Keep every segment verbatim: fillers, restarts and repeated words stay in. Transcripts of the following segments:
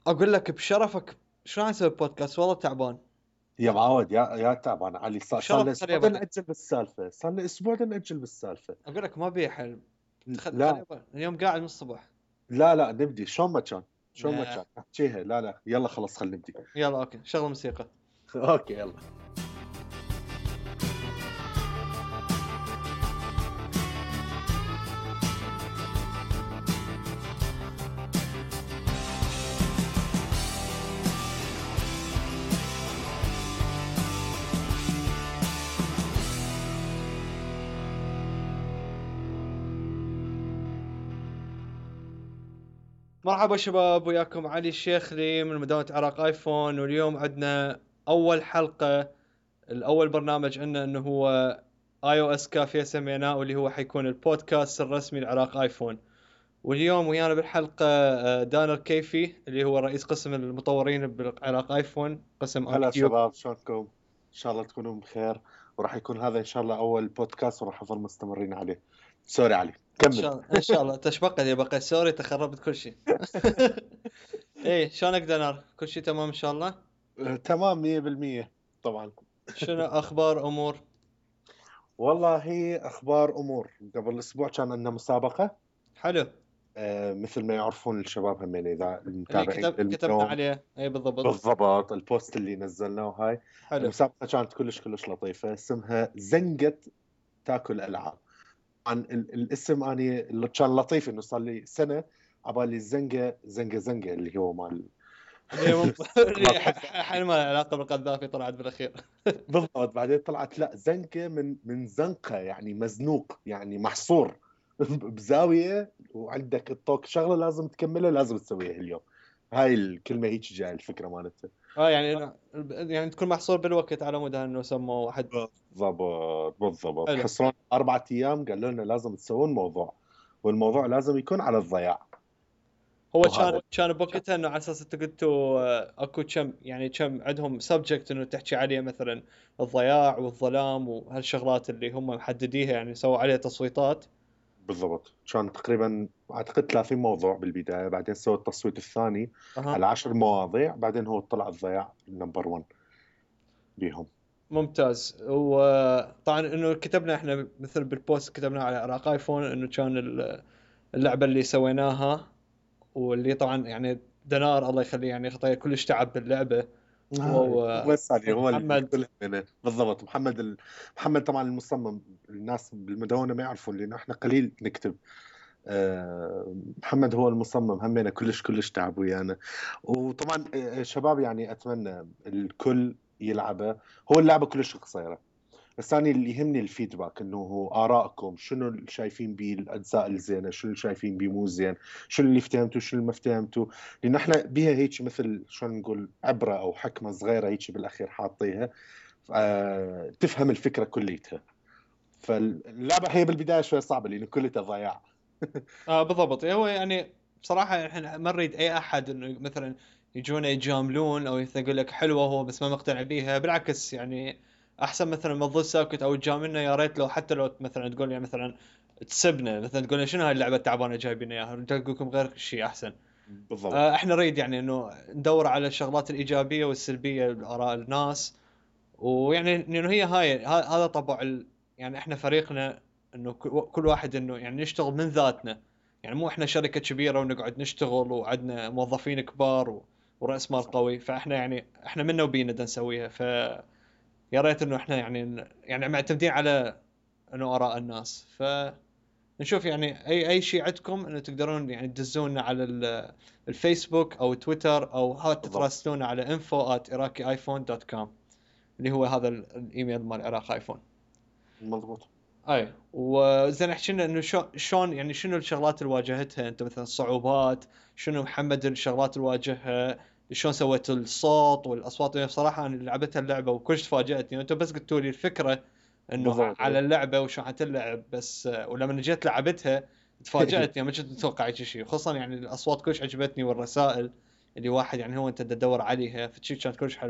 اقول لك بشرفك، شلون نسوي بودكاست؟ والله تعبان. يا معود يا يا تعبان علي، صار صار لنا بشرفك خليه اسبوع بدنا بعدين. نأجل بالسالفه، صار لنا اسبوع بدنا نأجل بالسالفه. اقول لك ما بيه حل. تخ- لا خليه بعدين. اليوم قاعد من الصبح. لا لا نبدي شلون ما كان، شلون ما آه. كان احكيها. لا لا يلا خلص خلينا نبدي. يلا اوكي، شغل موسيقى. اوكي يلا. مرحبا شباب، وياكم علي الشيخلي من مدونة عراق ايفون، واليوم عندنا اول حلقة. الاول برنامج عندنا انه هو اي او اس كافيه سميناه، واللي هو حيكون البودكاست الرسمي لعراق ايفون. واليوم ويانا بالحلقة آه، دانر كيفي اللي هو رئيس قسم المطورين بعراق ايفون، قسم اي هلا كيو. شباب شلونكم؟ ان شاء الله تكونوا بخير، وراح يكون هذا ان شاء الله اول بودكاست وراح نظل مستمرين عليه. سوري علي ان كمل. شاء الله ان شاء الله تشبق لي بقى، سوري تخربت كل شيء. ايه شلونك دنار؟ كل شيء تمام ان شاء الله. آه، تمام مية بالمية طبعا. شنو اخبار امور؟ والله اخبار امور، قبل اسبوع كان عندنا مسابقه. حلو. آه، مثل ما يعرفون الشباب هم اذا اللي المتابعين كتب كتبنا لليوم. عليه اي بالضبط. بالضبط البوست اللي نزلناه هاي. حلو. المسابقة كانت كلش كلش لطيفة، اسمها زنقة تاكل ألعاب. عن ال- الاسم اني اللي كان لطيف انه صار لي سنة عبالي الزنقة زنقة زنقة اللي هو مال اللي مو مال اللي قذافي. حين ما له علاقه بالقذافي طلعت بالاخير. بالضبط بعدين طلعت لا، زنقة من من زنقة يعني مزنوق يعني محصور بزاوية، وعندك الطوق شغلة لازم تكملها، لازم تسويها اليوم. هاي الكلمة هيك جاي الفكرة مالتها. اه يعني إنه- يعني تكون محصور بالوقت على مود انه سموه واحد. بالضبط بالضبط حلو. حصرون أربعة أيام، قالوا لنا لازم تسوون موضوع، والموضوع لازم يكون على الضياع. هو كان وهذا كان بوقتها انه على اساس انت قلتوا آه، اكو كم يعني كم عندهم سبجكت انه تحكي عليه، مثلا الضياع والظلام وهالشغلات اللي هم محدديها، يعني سووا عليها تصويتات. بالضبط كان تقريبا أعتقد ثلاثين موضوع بالبداية، بعدين سووا التصويت الثاني اها. على عشر مواضيع، بعدين هو طلع الضياع نمبر واحد بيهم. ممتاز. وطبعا انه كتبنا احنا مثل بالبوست كتبنا على عراق ايفون انه كان ال- اللعبه اللي سويناها، واللي طبعا يعني دنار الله يخليه يعني خطايا كلش تعب باللعبه. هاي و- بس علي هو ومحمد. الكل منه بالضبط. محمد ال... محمد طبعا المصمم. الناس بالمدونة ما يعرفون لأنه احنا قليل نكتب. آه، محمد هو المصمم همنا، كلش كلش تعب ويانا. وطبعا آه، شباب يعني اتمنى الكل يلعبه. هو اللعبه كلش قصيره، بس انا اللي يهمني الفيدباك، انه هو ارائكم شنو اللي شايفين بيه الاجزاء الزينه، شنو اللي شايفين بيه مو زين، شنو اللي فهمتوا شنو اللي ما فهمتوا. لان احنا بيها هيك مثل شلون نقول عبره او حكمه صغيره هيك بالاخير حاطيها. آه، تفهم الفكره كليتها. فاللعبه هي بالبدايه شوي صعبه لان كلها ضياع. اه بالضبط. هو يعني بصراحه احنا ما نريد اي احد انه مثلا يجونا يجاملون او يقول لك حلوه هو بس ما مقتنع بيها، بالعكس يعني احسن مثلا ما تظل ساكت او تجاملنا. يا ريت لو حتى لو مثلا تقول لي مثلا تسبنا، مثلا تقول لنا شنو هاي اللعبه التعبانه جايبين اياها، انت تقول لكم غير شيء احسن. بالضبط. آه احنا نريد يعني انه ندور على الشغلات الايجابيه والسلبيه باراء الناس. ويعني انه هي هاي ه- هذا طبع ال... يعني احنا فريقنا انه ك- كل واحد انه يعني نشتغل من ذاتنا. يعني مو احنا شركة كبيرة ونقعد نشتغل وعندنا موظفين كبار و... ورأس مال صح. قوي، فاحنا يعني احنا منا وبينا دا نسويها. ف يا ريت انه احنا يعني ن- يعني معتمدين على انه اراء الناس. ف نشوف يعني اي اي شيء عندكم انه تقدرون يعني تدزونا على ال- الفيسبوك او تويتر، او حتى بالضبط تراسلونا على info at iraqi iphone دوت كوم، اللي هو هذا ال- الايميل مال عراق ايفون. مضبوط. اي وزين احكي لنا انه شو شلون يعني شنو الشغلات اللي واجهتها انت، مثلا الصعوبات، شنو محمد الشغلات اللي واجهها، شلون سويت الصوت والاصوات. يعني بصراحه انا لعبتها اللعبه وكلش تفاجاتني، انتم بس قلتوا لي الفكره انه بالضبط على إيه. اللعبه وشلون حتلعب بس. ولما جيت لعبتها تفاجات، يعني ما كنت متوقع شيء شيء، خصوصا يعني الاصوات كلش عجبتني، والرسائل اللي واحد يعني هو انت تدور عليها فشي كانت كلش حلوه.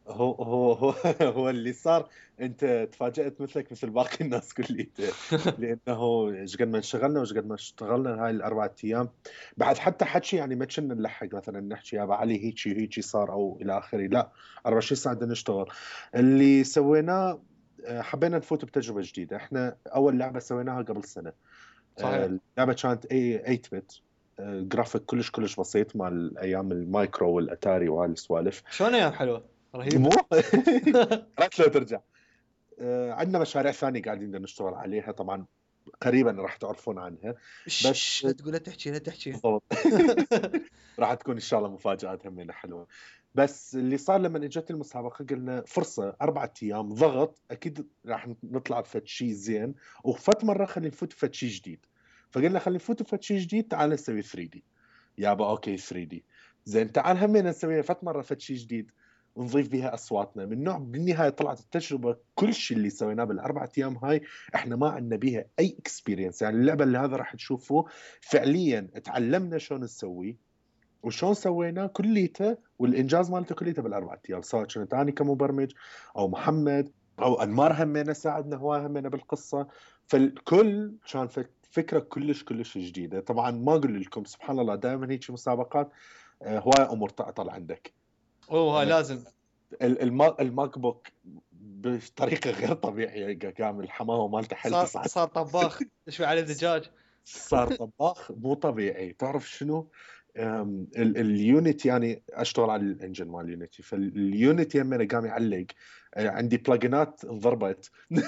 هو هو هو هو اللي صار، انت تفاجأت مثلك مثل باقي الناس كليته، لانه ايش قد ما انشغلنا وايش قد ما اشتغلنا هاي الاربع ايام، بعد حتى حكي يعني ما كنا نلحق مثلا نحكي يا ابو علي هيجي هيجي صار او الى اخره، لا أربعة وعشرين ساعه بدنا نشتغل. اللي سويناه آه، حبينا نفوت بتجربه جديده. احنا اول لعبه سويناها قبل سنه، آه، صحيح. اللعبه كانت ثمانية بت، جرافيك كلش كلش بسيط مال ايام المايكرو والاتاري وهاي السوالف. شلون ايام حلوه مو رهيبه. رات لو ترجع. آه، عندنا مشاريع ثانية قاعدين بدنا نشتغل عليها طبعا، قريبا راح تعرفون عنها. إش بس إش لا تقول، لا تحكي لا تحكي. بالضبط راح تكون ان شاء الله مفاجآت همينة حلوة. بس اللي صار لما اجت المسابقة قلنا فرصة أربعة أيام ضغط، أكيد راح نطلع بفد شيء زين، وفت مرة خلينا نفوت بفد شيء جديد. فقلنا خلينا نفوت بفد شيء جديد، تعال نسوي ثري دي. يابا أوكي ثري دي زين، تعال همينة نسوي فت مرة فد شيء جديد، نضيف بها أصواتنا من نوع. بالنهاية طلعت التجربة كل شيء اللي سويناه بالأربعة أيام هاي احنا ما عندنا بيها أي اكسبيرينس. يعني اللعبة اللي هذا راح تشوفه فعليا تعلمنا شلون نسوي وشون سويناه كليته، والانجاز مالته كليته بالاربع ايام، سواء كنت انا كمبرمج او محمد او انمار همينه ساعدنا هواي همينه بالقصه. فالكل كان فكره كلش كلش جديده. طبعا ما اقول لكم سبحان الله دائما هيك مسابقات آه، هواي امور تعطل عندك. اوه هاي آه، لازم. الما- الماك بوك بطريقه غير طبيعيه قام الحماوه مالته حل صار تسعة. صار طباخ تشوي عليه دجاج. صار طباخ مو طبيعي. تعرف شنو؟ أم، ال- اليونيتي يعني اشتغل على الانجن مال اليونيتي، فاليونيتي يمنا قام يعلق. أه، عندي بلاجنات انضربت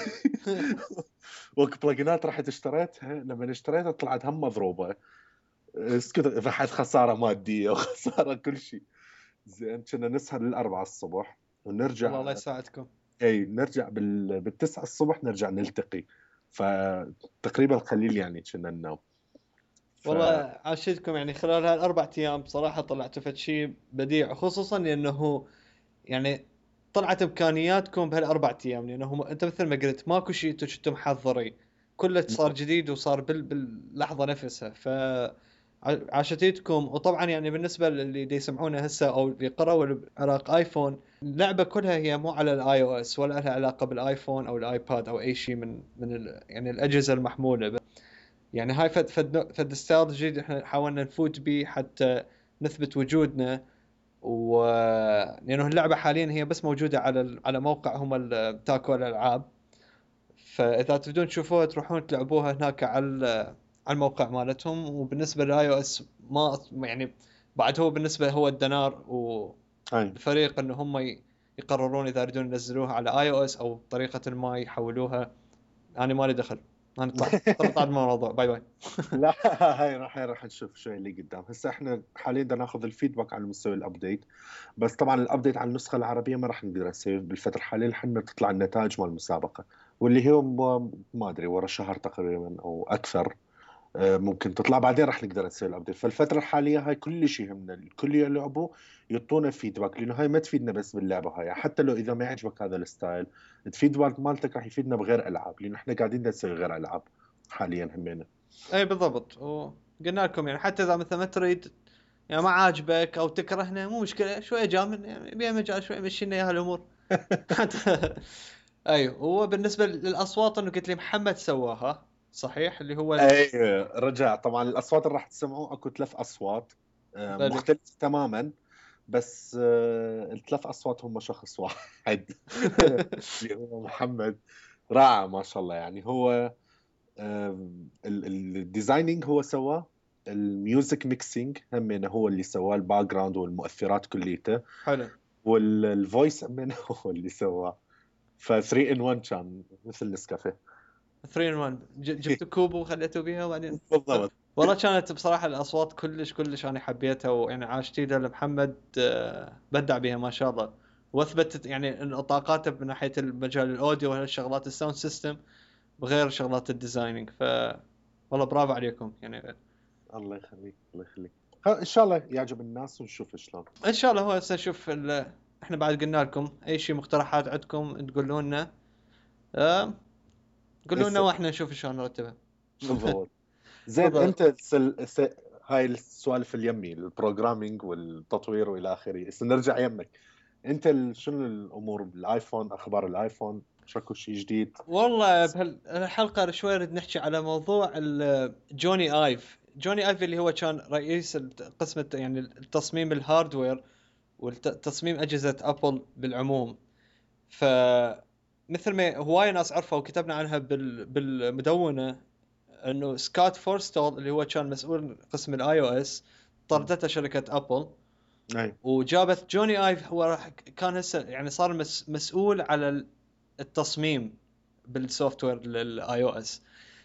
وك بلاجنات رحت اشتريتها، لما اشتريتها طلعت هم مضروبه. اسكت، فحت خساره ماديه وخساره كل شيء. زين كنا نسهر للأربعة الصبح والله الله ونرجع. يساعدكم. اي نرجع بال... بالتسعة الصبح نرجع نلتقي. فتقريبا قليل يعني كنا ننام. ف والله عاشتكم يعني خلال هالاربع ايام بصراحه طلعتوا فد شيء بديع، خصوصا لانه يعني طلعت امكانياتكم بهالاربع ايام، لانه هم- انت مثل ما قلت ماكو شيء انتم كنتم محضرين، كله صار جديد وصار بال باللحظه نفسها. ف ع- عاشتيتكم. وطبعا يعني بالنسبه للي دي يسمعونه هسه او اللي قرأوا العراق ايفون، اللعبه كلها هي مو على الاي او اس ولا لها علاقه بالايفون او الايباد او اي شيء من من ال يعني الاجهزه المحموله. يعني هاي فد فد فد استراتيجي احنا حاولنا نفوت به حتى نثبت وجودنا. و لانه اللعبه حاليا هي بس موجوده على ال- على موقع هم ال- تاكو الالعاب. فاذا تبدون تشوفوها تروحون تلعبوها هناك على ال- على الموقع مالتهم. وبالنسبه للاي او اس ما يعني بعد هو بالنسبه هو الدنار اي والفريق انه هم ي- يقررون اذا يريدون ينزلوها على اي او اس او بطريقه ما يحولوها. انا مالي دخل. انا طلعت طلعت من الموضوع. باي باي. لا هاي راح راح نشوف شوي اللي قدام. هسه احنا حاليا بدنا ناخذ الفيدباك على مستوى الابديت. بس طبعا الابديت على النسخه العربيه ما راح نقدر نسوي بالفتره الحاليه لحد تطلع النتائج مال المسابقه، واللي هو م- ما ادري ورا شهر تقريبا او اكثر. آه، ممكن تطلع بعدين راح نقدر نسوي الابديت. فالفتره الحاليه هاي كل شيء يهمنا الكل يلعبوا يعطونا فيدباك، لانه هاي ما تفيدنا بس باللعبه هاي، حتى لو اذا ما يعجبك هذا الستايل الفيدباك مالتك راح يفيدنا بغير العاب، لانه احنا قاعدين نسوي غير العاب حاليا همينه. اي بالضبط. وقلنا لكم يعني حتى اذا مثلا ما تريد، يعني ما عاجبك او تكرهنا مو مشكله، شويه جامل يعني بيها مجال شويه مشينا اياها الامور. حتى ايوه. هو بالنسبه للاصوات انه قلت لي محمد سواها صحيح اللي هو ال... اي رجع. طبعا الاصوات اللي راح تسمعوه اكو ثلاث اصوات آه، بلي. مختلفه تماما. بس آه، الثلاث اصوات هم شخص واحد اللي هو محمد. رائع ما شاء الله. يعني هو الديزايننج هو سواه، الميوزك ميكسينج همينه هو اللي سواه، الباك جراوند والمؤثرات كليته، حلو. والفويس همينه هو اللي سواه. ف ثري ان ون كان مثل نسكافيه. ثري ان ون. جبت كوب وخليته بيها وبعدين. بالضبط. والله كانت بصراحه الاصوات كلش كلش انا حبيتها، ويعني عاشتي لمحمد آه، بدع بيها ما شاء الله. واثبتت يعني ان طاقاته من ناحيه المجال الاوديو وهالشغلات الساوند سيستم بغير شغلات الديزايننج. ف والله برافو عليكم يعني. الله يخليك الله يخليك. ها، ان شاء الله يعجب الناس ونشوف شلون. ان شاء الله. هو هسه نشوف ال... احنا بعد قلنا لكم اي شيء مقترحات عندكم تقولوا لنا. أه... قولوا لنا هسه واحنا نشوف شلون نرتبها. بالضبط. زين بالضبط. انت سل... س... هاي السوالف اليمي البروجرامينج والتطوير والى اخره، هسه نرجع يمك. انت ال- شنو الامور بالايفون؟ اخبار الايفون شكو شيء جديد؟ والله بهالحلقة شوي نريد نحكي على موضوع ال- جوني ايف جوني ايف اللي هو كان رئيس قسم الت- يعني التصميم الهاردوير وتصميم أجهزة أبل بالعموم. فمثل ما هواي ناس عرفوا وكتبنا عنها بال... بالمدونة، انه سكوت فورستول اللي هو كان مسؤول قسم الاي او اس طردته شركة ابل، اي وجابت جوني ايف هو راح كان هسه يعني صار مس... مسؤول على التصميم بالسوفت وير للاي او اس.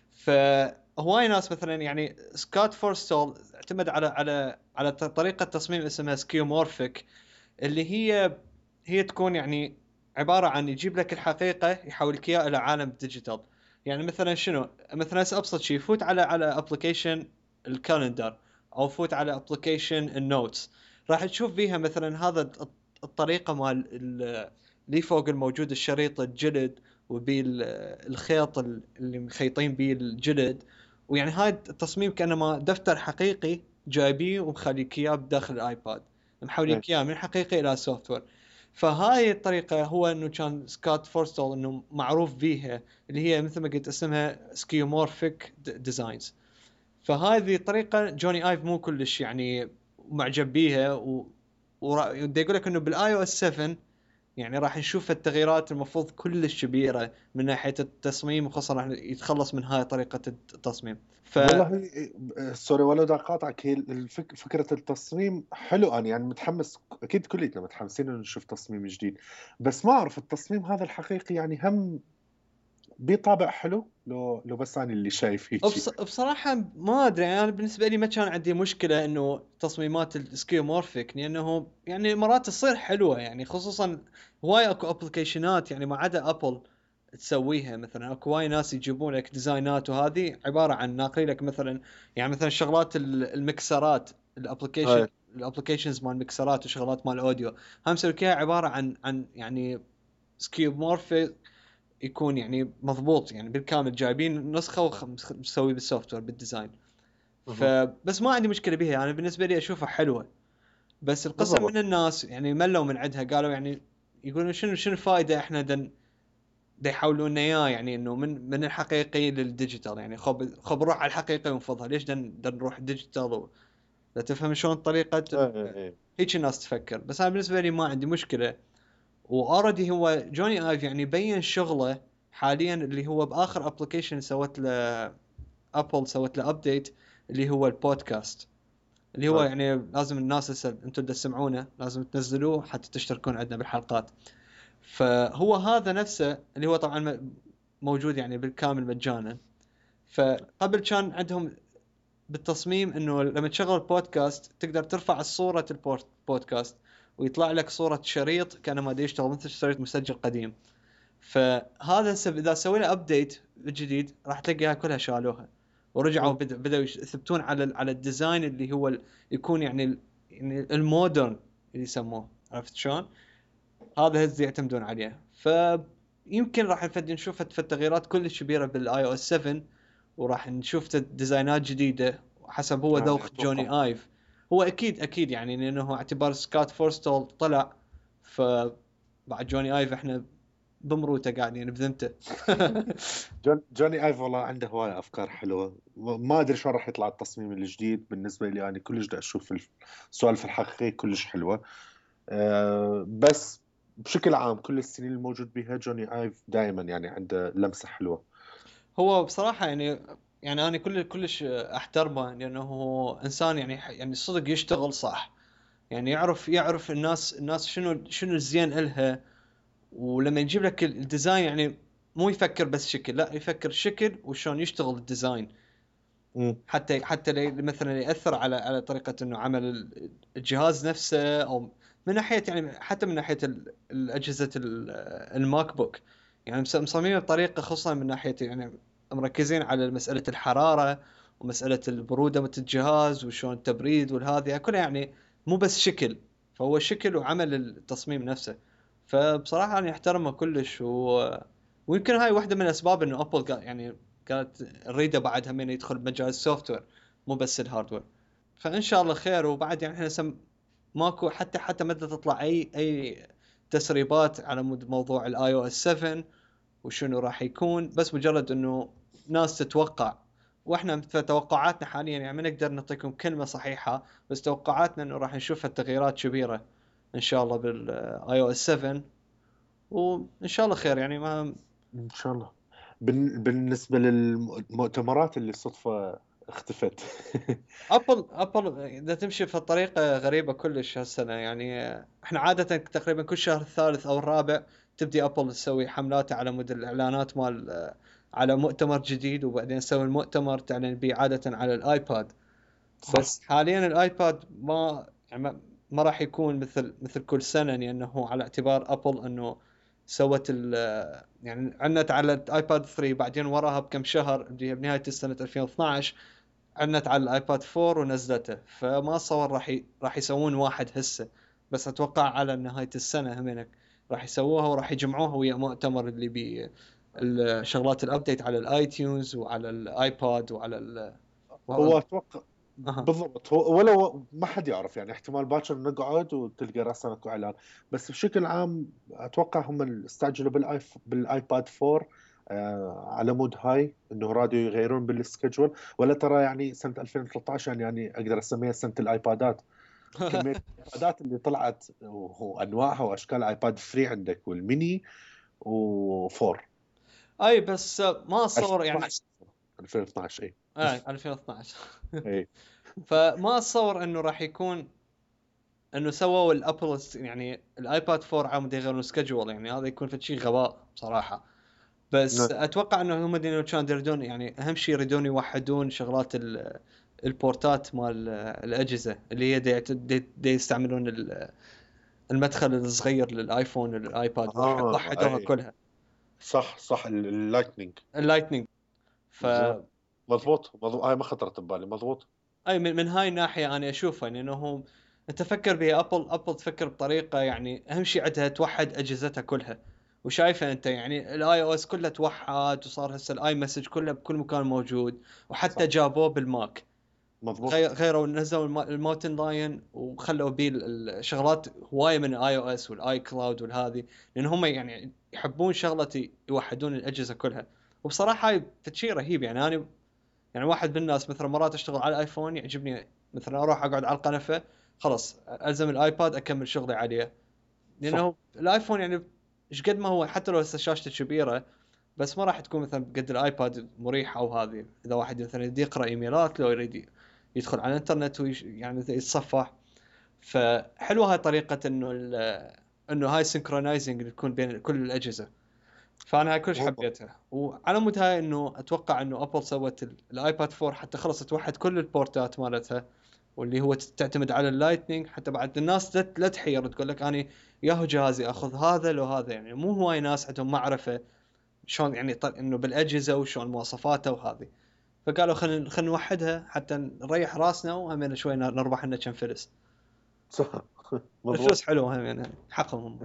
فهواي ناس مثلا يعني سكوت فورستول اعتمد على على على طريقة تصميم اسمها سكيومورفيك، اللي هي هي تكون يعني عبارة عن يجيب لك الحقيقة يحول لك اياها الى عالم ديجيتال. يعني مثلا شنو، مثلا هسه ابسط شيء، فوت على على ابلكيشن الكالندر او فوت على ابلكيشن النوتس، راح تشوف فيها مثلا هذا الط- الطريقة مال ال- اللي فوق الموجود الشريط الجلد وبيه ال- الخيط ال- اللي مخيطين بيه الجلد، ويعني هاي التصميم كأنما دفتر حقيقي جايبيه ومخليك اياه بداخل الايباد، اي محوليك اياه من حقيقي الى سوفت وير. فهاي الطريقه هو انه كان سكوت فورستول انه معروف بيها، اللي هي مثل ما قلت اسمها سكيومورفيك ديزاينز. فهذه الطريقه جوني ايف مو كلش يعني معجب بيها، و ودي يقول لك انه بالاي او اس سفن يعني راح نشوف التغييرات المفروض كلش كبيره من ناحيه التصميم، وخاصه راح يتخلص من هاي طريقه التصميم. ف والله آه، سوري ولا بدي اقاطعك. هي الفك... فكره التصميم حلو، انا يعني متحمس، اكيد كلنا متحمسين انه نشوف تصميم جديد. بس ما اعرف التصميم هذا الحقيقي يعني هم بطابع حلو لو لو بس انا اللي شايف هيك. بص... بصراحة ما أدري، يعني أنا بالنسبة لي ما كان عندي مشكلة إنه تصميمات السكيومورفيك، لأنه يعني مرات تصير حلوة، يعني خصوصا هواي أكو أبليكيشنات يعني ما عدا أبل تسويها. مثلا أكو هواي ناس يجيبون لك ديزاينات وهذه عبارة عن ناقلين لك مثلا، يعني مثلا شغلات ال- المكسرات، الابلكيشن اي الابلكيشنز مال مكسرات وشغلات مال اوديو، هم مسوي لك إياها عبارة عن عن يعني سكيومورفيك، يكون يعني مضبوط يعني بالكامل، جايبين نسخة ومسوي بالسوفت وير بالديزاين. أها. فبس ما عندي مشكلة بيها، يعني بالنسبة لي اشوفها حلوة. بس القسم من بالضبط. الناس يعني ملوا من عندها، قالوا يعني يقولون شنو شنو الفائدة احنا دن دا يحولوا لنا اياه، يعني انه من من الحقيقي للديجيتال، يعني خب خب نروح على الحقيقي ونفضها، ليش دن دن نروح ديجيتال و... لا تفهم شلون طريقة اي ال... اي اي هيك الناس تفكر. بس انا بالنسبة لي ما عندي مشكلة. واوريدي هو جوني ايف يعني بين شغله حاليا، اللي هو باخر ابلكيشن سوت له ابل، سوت له ابديت، اللي هو البودكاست، اللي هو اي يعني لازم الناس هسه انتم تسمعونه لازم تنزلوه حتى تشتركون عندنا بالحلقات. فهو هذا نفسه اللي هو طبعا م- موجود يعني بالكامل مجانا. فقبل كان عندهم بالتصميم انه لما تشغل بودكاست تقدر ترفع الصورة البودكاست ويطلع لك صورة شريط كانما دا يشتغل مثل شريط مسجل قديم. فهذا سب... اذا سوي له ابديت جديد راح تلاقيها كلها شالوها، ورجعوا أمم. بد... بدأوا يثبتون على ال... على الديزاين اللي هو ال... يكون يعني ال... يعني المودرن اللي يسموه، عرفت شلون؟ هذا هز يعتمدون عليه. فيمكن راح نفد نشوف في التغييرات كلش كبيره بالاي او اس سفن، وراح نشوف ديزاينات جديده حسب هو يعني ذوق اتوقع. جوني ايف. هو اكيد اكيد يعني لانه اعتبار سكوت فورستول طلع، فبعد جوني ايف احنا بمروته قاعدين بذمته. جون جوني ايف والله عنده هواية افكار حلوه، ما ادري شلون راح يطلع التصميم الجديد. بالنسبه لي يعني كلش بدي اشوف السوالف الحقيقيه كلش حلوه. أه بس بشكل عام كل السنين الموجود بها جوني ايف دائما يعني عنده لمسه حلوه. هو بصراحه يعني يعني انا كل كلش احترمه، لانه هو انسان يعني يعني صدق يشتغل صح، يعني يعرف يعرف الناس الناس شنو شنو الزين إلها. ولما يجيب لك الديزاين يعني مو يفكر بس شكل، لا يفكر شكل وشون يشتغل الديزاين، امم حتى حتى لي- مثلا ياثر على على طريقه انه عمل ال- الجهاز نفسه، او من ناحيه يعني حتى من ناحيه ال- الاجهزه ال- الماك بوك، يعني مس- مصممين بطريقه خصوصا من ناحيه يعني مركزين على مساله الحراره ومساله البروده مت الجهاز وشون التبريد والهذه كلها، يعني مو بس شكل، فهو شكل وعمل التصميم نفسه. فبصراحه انا احترمه كلش، و... ويمكن هاي واحده من الاسباب انه ابل قا- يعني كانت نريده بعدها من يدخل بمجال السوفت وير مو بس الهاردوير. فان شاء الله خير. وبعد يعني احنا سم ماكو حتى حتى متى تطلع اي اي تسريبات على مود موضوع الاي او اس سفن وشنو راح يكون، بس مجرد انه ناس تتوقع. واحنا في توقعاتنا حاليا يعني ما نقدر نعطيكم كلمه صحيحه، بس توقعاتنا انه راح نشوف التغييرات كبيره ان شاء الله بالاي او اس سفن، وان شاء الله خير يعني. ما ان شاء الله. بن- بالنسبه للمؤتمرات اللي صدفه اختفت ابل ابل اذا تمشي في طريقه غريبه كلش هالسنه يعني. احنا عاده تقريبا كل شهر الثالث او الرابع تبدي ابل تسوي حملاتها على مود الاعلانات مال على مؤتمر جديد، وبعدين تسوي المؤتمر تعلن به عاده على الايباد. صح. بس حاليا الايباد ما يعني ما, ما راح يكون مثل مثل كل سنه، لانه على اعتبار ابل انه سوت ال يعني عنت على الايباد ثري، بعدين وراها بكم شهر اللي هي بنهايه السنه ألفين واثناشر عنت على الايباد فور ونزلته. فما اتصور راح ي... راح يسوون واحد هسه، بس اتوقع على نهايه السنه همينك راح يسووها وراح يجمعوها ويا مؤتمر اللي بي الشغلات الابديت على الاي تيونز وعلى الايباد وعلى ال... هو اتوقع أها. بالضبط، هو ولو ما حد يعرف يعني، احتمال باكر نقعد وتلقى راسنا اكو اعلان. بس بشكل عام اتوقع هم استعجلوا بالايف بالايباد فور آه على مود هاي انه رادوا يغيرون بالسكجول. ولا ترى يعني سنه ألفين وثلاثة عشر يعني, يعني اقدر اسميها سنه الايبادات. كميه الايبادات اللي طلعت وانواعها واشكال، ايباد ثري عندك والميني وفور. اي بس ما اتصور يعني. ألفين واثناشر اي. اه ألفين واثناشر. اي فما اتصور انه راح يكون انه سووا الابل يعني الايباد فور عم يغيرون سكجول، يعني هذا يكون في شيء غباء بصراحه. بس اتوقع انه هم دينو كان يريدون يعني اهم شيء يريدون يوحدون شغلات ال- البورتات مال الاجهزه اللي هي دي, دي, دي يستعملون ال- المدخل الصغير للايفون والايباد، وح- اه وحدوها اي كلها صح صح، اللايتنينج. اللايتنينج. ف زين، مضبوط مضبوط، هاي ما خطرت ببالي، مضبوط. اي من, من هاي الناحيه انا اشوفها يعني انه انت فكر بها ابل ابل تفكر بطريقه يعني اهم شيء عندها توحد اجهزتها كلها. وشايفه انت يعني الاي او اس كله توحد، وصار هسه الاي مسج كله بكل مكان موجود، وحتى صح جابوه بالماك. مضبوط. غير غيروا نزلوا الم- الماوتن لاين وخلوا بيه ال- الشغلات هوايه من الاي او اس والاي كلاود والهذه، لان هم يعني يحبون شغله يوحدون الاجهزه كلها. وبصراحه هاي شيء رهيب يعني. انا يعني واحد من الناس مثلا مرات اشتغل على الايفون يعجبني مثلا اروح اقعد على القنفه خلاص الزم الايباد اكمل شغلي عليه، صح لانه الايفون يعني ايش قد ما هو حتى لو هسه شاشته كبيره بس ما راح تكون مثلا قد الايباد مريحه. او هذه اذا واحد مثلا يريد يقرا ايميلات لو يريد يدخل على الانترنت ويش يعني يتصفح. فحلوه هاي طريقه انه ال- انه هاي سينكرونايزنج اللي تكون بين كل الاجهزه. فانا هاي كلش والله. حبيتها. وعلى مود هاي انه اتوقع انه ابل سوت ال- الايباد فور حتى خلص توحد كل البورتات مالتها، واللي هو تعتمد على اللايتنينج. حتى بعد الناس لا لا تحير تقول لك انا ياهو جهازي اخذ هذا لو هذا، يعني مو هواي ناس عندهم معرفه شلون يعني طل... انه بالاجهزه وشلون مواصفاتها وهذه. فقالوا خلينا خلينا نوحدها حتى نريح راسنا وهم شوي نربح لنا كم فلس. صح الفلوس مضبوط. حلوه هم يعني حقهم هم.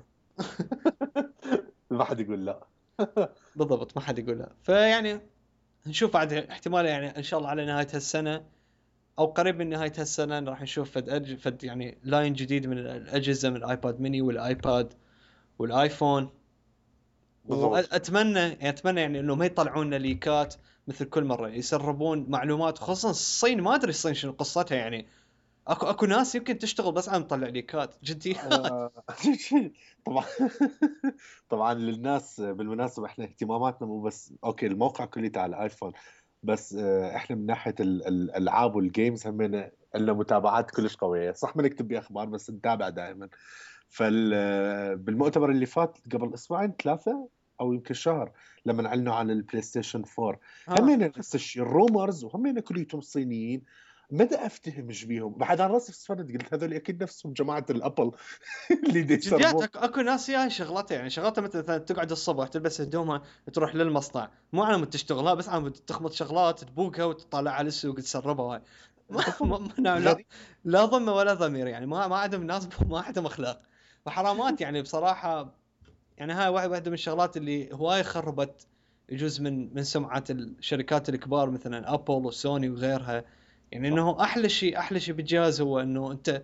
ما حد يقول لا. بالضبط ما حد يقول لا. فيعني نشوف بعد احتمال يعني ان شاء الله على نهايه هالسنه او قريب من نهايه هالسنه راح نشوف فد, أج... فد يعني لاين جديد من الاجهزه من الايباد ميني والايباد والايفون. بالضبط. واتمنى يعني اتمنى يعني انه ما يطلعون لنا ليكات مثل كل مره يسربون معلومات، خصوصا الصين ما ادري الصين شنو قصتها يعني. اكو اكو ناس يمكن تشتغل بس عم تطلع ليكات جديات. آه، طبعا طبعا للناس بالمناسبة احنا اهتماماتنا مو بس اوكي الموقع كله على الايفون، بس آه، احنا من ناحية ال- ال- الالعاب والجيمز هم لنا متابعات كلش قوية. صح ما نكتب باخبار بس نتابع دائما. فبالمؤتمر اللي فات قبل اسبوعين ثلاثة او يمكن شهر لما اعلنوا عن البلاي ستيشن فور، ها هم نفس الشيء الرومرز، وهم كليتهم صينيين. مدى افتهم ايش بيهم بعد عن راسي استفدت، قلت هذول اكيد نفسهم جماعه الابل اللي دي جديات. يسربون. اكو, أكو ناس ياي شغلتها يعني شغلتها مثلا تقعد الصبح تلبس هدومها تروح للمصنع، مو على مود تشتغلها بس على مود تخمط شغلات تبوقها وتطلعها على السوق تسربها هاي. ما بالضبط. ما ما- لا غريب. لا ضمه ولا ضمير يعني. ما ما عندهم ناس ما عندهم اخلاق وحرامات يعني بصراحه. يعني هاي واحد واحده من الشغلات اللي هواي خربت يجوز من من سمعه الشركات الكبار مثلا ابل وسوني وغيرها. يعني انه احلى شيء احلى شيء بالجهاز هو انه انت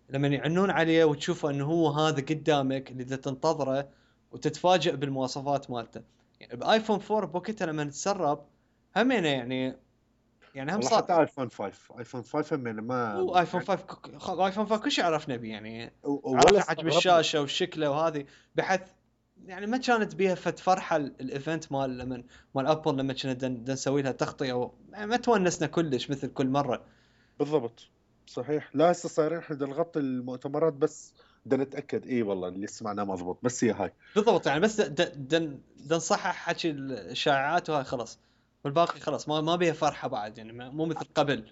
لما يعنون عليه وتشوفه انه هو هذا قدامك اللي تنتظره وتتفاجئ بالمواصفات مالته. يعني بايفون فور بوقتها لما تسرب همينه يعني يعني هم والله صار حتى ايفون فايف ايفون فايف هم يعني ما هو ايفون يعني فايف ك- خ- ايفون فايف كل شيء عرفنا بيه يعني. ولا عرفنا حجم استغربنا. الشاشه وشكله وهذه بحيث يعني ما كانت بيها فت فرحه ال- الايفنت مال لما مال ابل لما كنا دن- دن نسوي لها تغطيه و... يعني ما تونسنا كلش مثل كل مره. بالضبط. صحيح. لا هسه صايرين احنا بدنا نغطي المؤتمرات بس بدنا نتاكد ايه والله اللي سمعناه مضبوط، بس هي هاي. بالضبط يعني بس د- دن دن نصحح حكي الشائعات وهاي خلاص. والباقي خلاص ما ما بيها فرحه بعد يعني ما- مو مثل قبل.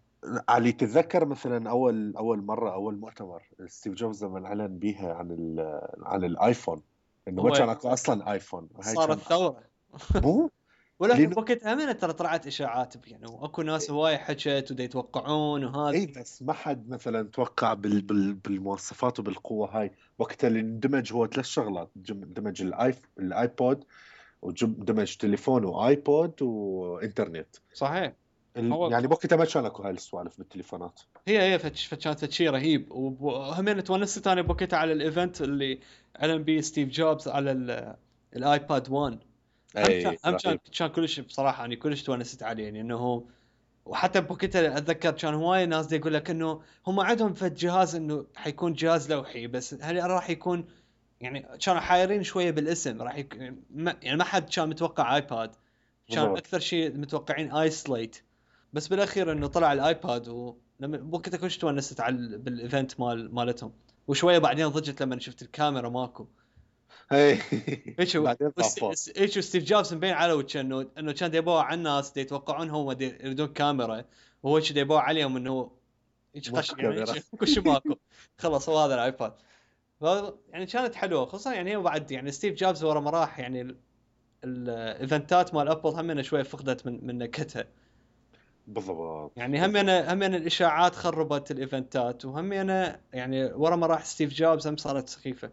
علي تتذكر مثلا اول اول مره اول مؤتمر ستيف جوبز لما اعلن بيها عن ال عن الايفون، انه ما كان هو اكو اصلا ايفون، هاي صارت كان ثوره. مو ولكن لانه بوقتها هم ترى طلعت اشاعات يعني واكو ناس هواي حكت ودا يتوقعون وهذا. اي بس ما حد مثلا توقع بال بال بالمواصفات وبالقوه هاي. وقتها اللي اندمج هو ثلاث شغلات، جم- اندمج الايف الايبود، ودمج تليفون وايبود وانترنت. صحيح. ال- هو يعني وقتها ما كان اكو هاي السوالف بالتليفونات. هي هي فتش كانت فتشي رهيب وهم تونست انا بوقتها على الايفنت اللي اعلن بيه ستيف جوبز على ال- الايباد واحد. هم كان اي هم كان رهيب. كان كلش بصراحه يعني كلش تونست عليه يعني انه هو. وحتى بوقتها اتذكر كان هواي ناس دي يقول لك انه هم عندهم فد جهاز انه حيكون جهاز لوحي بس هل راح يكون يعني كانوا حايرين شويه بالاسم راح يكون ما يعني ما حد كان متوقع ايباد. كان بالضبط. اكثر شيء متوقعين اي سليت. بس بالاخير انه طلع الايباد ولما وقتها كلش تونست على ال- بالايفنت مال مالتهم. وشويه بعدين ضجت لما شفت الكاميرا ماكو. اي هيك هو- بعدين وست- طفوا. هيك ستيف جوبز مبين على وجهه انه انه كان يبوع على الناس دي يتوقعون هم دي يريدون كاميرا. وهو كذا يبوع عليهم انه هيك قش ماكو يعني كاميرا. هيك كل شيء ماكو. خلص هو هذا الايباد. ف- يعني كانت حلوه خصوصا يعني هو بعد يعني ستيف جوبز ورا ما راح يعني ال- الايفنتات مال ابل هم شويه فقدت من من نكهتها. بالضبط يعني هم بالضبط. أنا هم أنا الاشاعات خربت الايفنتات وهم أنا يعني ورا ما راح ستيف جوبز هم صارت سخيفه.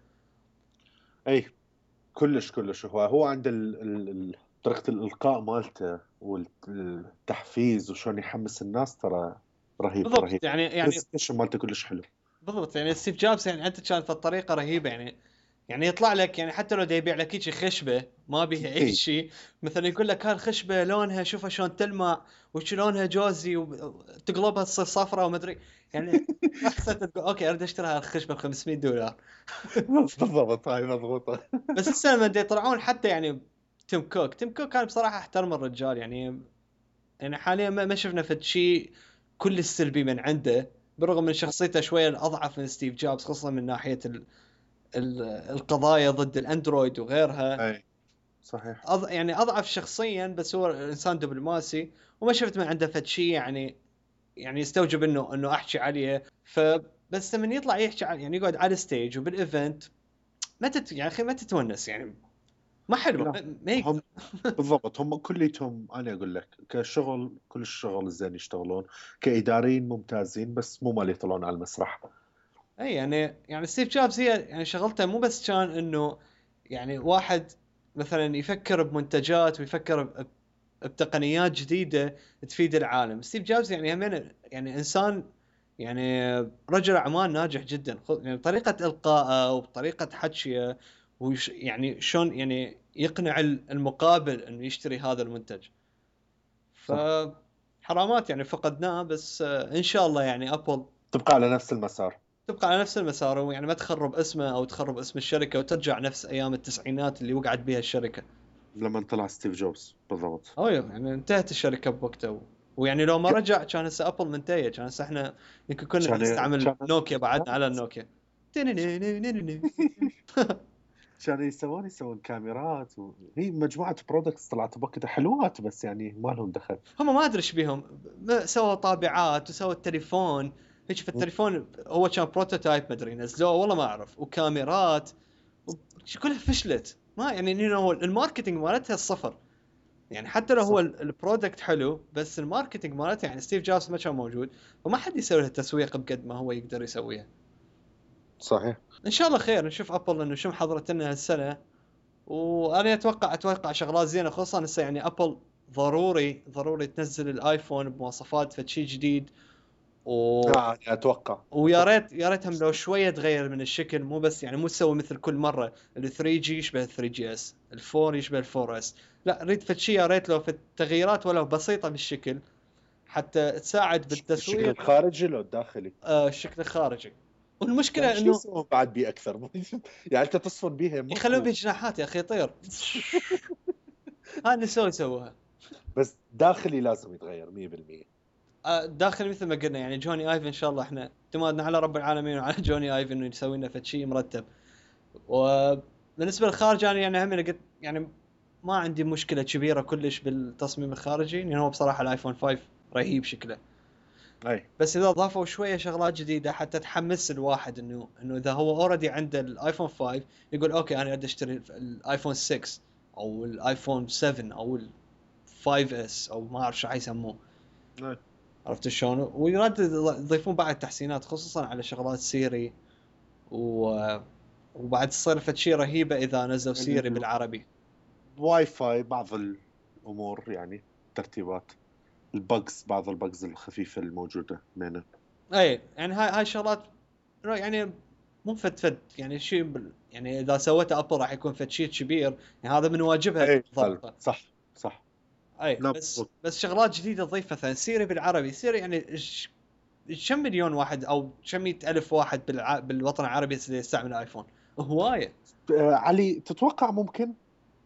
اي كلش كلش. هو هو عند ال... ال... ال... طريقة الإلقاء مالته والتحفيز وشلون يحمس الناس، ترى رهيب بالضبط رهيب. يعني يعني برزنتيشن مالته كلش حلو. بالضبط يعني ستيف جوبز يعني انت كانت الطريقه رهيبه يعني. يعني يطلع لك يعني حتى لو دا يبيع لك هيك خشبه ما بيها اي اي شيء. مثلا يقول لك هالخشبه لونها شوفها شلون تلمع وش لونها جوزي وتقلبها تصير صفراء وما ادري يعني. احسن تقول اوكي اريد اشتري هالخشبه ب خمسمية دولار. بالضبط هاي مضبوطة. بس هسه لما دا يطلعون حتى يعني تيم كوك تيم كوك كان بصراحه احترم الرجال يعني. يعني حاليا ما ما شفنا فد شيء كل السلبي من عنده. بالرغم من شخصيته شويه الاضعف من ستيف جوبز خصوصا من ناحيه ال ال القضايا ضد الاندرويد وغيرها. اي صحيح. أض... يعني اضعف شخصيا بس هو انسان دبلوماسي. وما شفت من عنده فد شيء يعني يعني يستوجب انه انه احكي عليه. فبس من يطلع يحكي عن يعني يقعد على الستيج وبالايفنت ما تت يعني اخي ما تتونس يعني. ما حلوه لا ما, ما يقدر. هم بالضبط هم كليتهم، انا اقول لك كشغل كل الشغل الزين يشتغلون، كإداريين ممتازين، بس مو مال يطلعون على المسرح. اي يعني يعني ستيف جوبز هي يعني شغلته مو بس كان انه يعني واحد مثلا يفكر بمنتجات ويفكر ب- بتقنيات جديده تفيد العالم. ستيف جوبز يعني همين يعني انسان يعني رجل اعمال ناجح جدا خ- يعني طريقه القائه وطريقه حكيه. وش يعني شلون يعني يقنع ال- المقابل انه يشتري هذا المنتج. صح. فحرامات يعني فقدناه بس آه، ان شاء الله يعني ابل تبقى على نفس المسار. تبقى على نفس المسار ويعني ما تخرب اسمه او تخرب اسم الشركه وترجع نفس ايام التسعينات اللي وقعت بها الشركه. لما طلع ستيف جوبز بالضبط. او يعني انتهت الشركه بوقتها و... ويعني لو ما ك- رجع كان هسه ابل منتهيه كان هسه احنا يمكن كنا كان نستعمل كان نوكيا بعدنا على كانت النوكيا. كانوا يسوون يسوون كاميرات و... هي مجموعة برودكتس طلعت بوقتها حلوات، بس يعني ما لهم دخل. هم ما ادري ايش بيهم. ما- سووا طابعات وسووا التليفون. هيك في التليفون هو كان بروتوتايب ما ادري نزلوه والله ما اعرف وكاميرات و- كلها فشلت ما يعني إنه هو الماركتينج مالتها الصفر. يعني حتى لو هو صح. ال- البرودكت حلو بس الماركتينج مالته يعني ستيف جوبز ما كان موجود. وما حد يسوي له تسويق بقد ما هو يقدر يسويها. صحيح. ان شاء الله خير نشوف ابل انه شو محضرت لنا هالسنه. وانا اتوقع اتوقع شغلات زينه خصوصا هسه يعني ابل ضروري ضروري تنزل الايفون بمواصفات فشي جديد. و... يعني اتوقع ويا ريت يا ريتهم لو شويه تغير من الشكل، مو بس يعني مو تسوي مثل كل مره ال ثري جي يشبه ال ثري جي اس، ال فور يشبه ال فور اس. لا ريد فتشي يا ريت لو في التغييرات ولو بسيطه بالشكل حتى تساعد الشكل بالتسويق. الخارجي لو الداخلي؟ آه الشكل الخارجي. يعني والمشكله شو انه يسوون بعد بيه اكثر؟ يعني انت تصفن بيها يخلون ماكو. به جناحات يا اخي يطير. هاي نسوي سووها. بس داخلي لازم يتغير مية بالمية. آه، داخل مثل ما قلنا يعني جوني ايف ان شاء الله احنا اعتمادنا على رب العالمين وعلى جوني ايف انه يسوي لنا فد شيء مرتب. وبالنسبه للخارج انا يعني هم أنا قلت يعني ما عندي مشكله كبيره كلش بالتصميم الخارجي، لان هو بصراحه الايفون فايف رهيب شكله. اي بس اذا ضافوا شويه شغلات جديده حتى تحمس الواحد انه انه اذا هو اوريدي عنده الايفون فايف يقول اوكي انا بدي اشتري الايفون ستة او الايفون سفن او ال فايف اس او ما اعرف شو حيسموه. اي عرفت شلون؟ ويراد يضيفون بعد تحسينات خصوصا على شغلات سيري و... وبعد تصير فد شيء رهيبه اذا نزلوا سيري بالعربي. الواي فاي بعض الامور يعني ترتيبات البجز، بعض البجز الخفيفة الموجودة منه. اي يعني هاي هاي شغلات يعني مو فد فد يعني شيء بال... يعني اذا سويته ابل راح يكون فد شيء كبير، يعني هذا من واجبها اي فعلا ضبطه. صح صح. اي لا بس بالضبط. بس شغلات جديده تضيف مثلا سيري بالعربي. سيري يعني إيش- كم مليون واحد او كم مئة الف واحد بالع... بالوطن العربي يستعمل ايفون؟ هوايه. آه علي تتوقع ممكن؟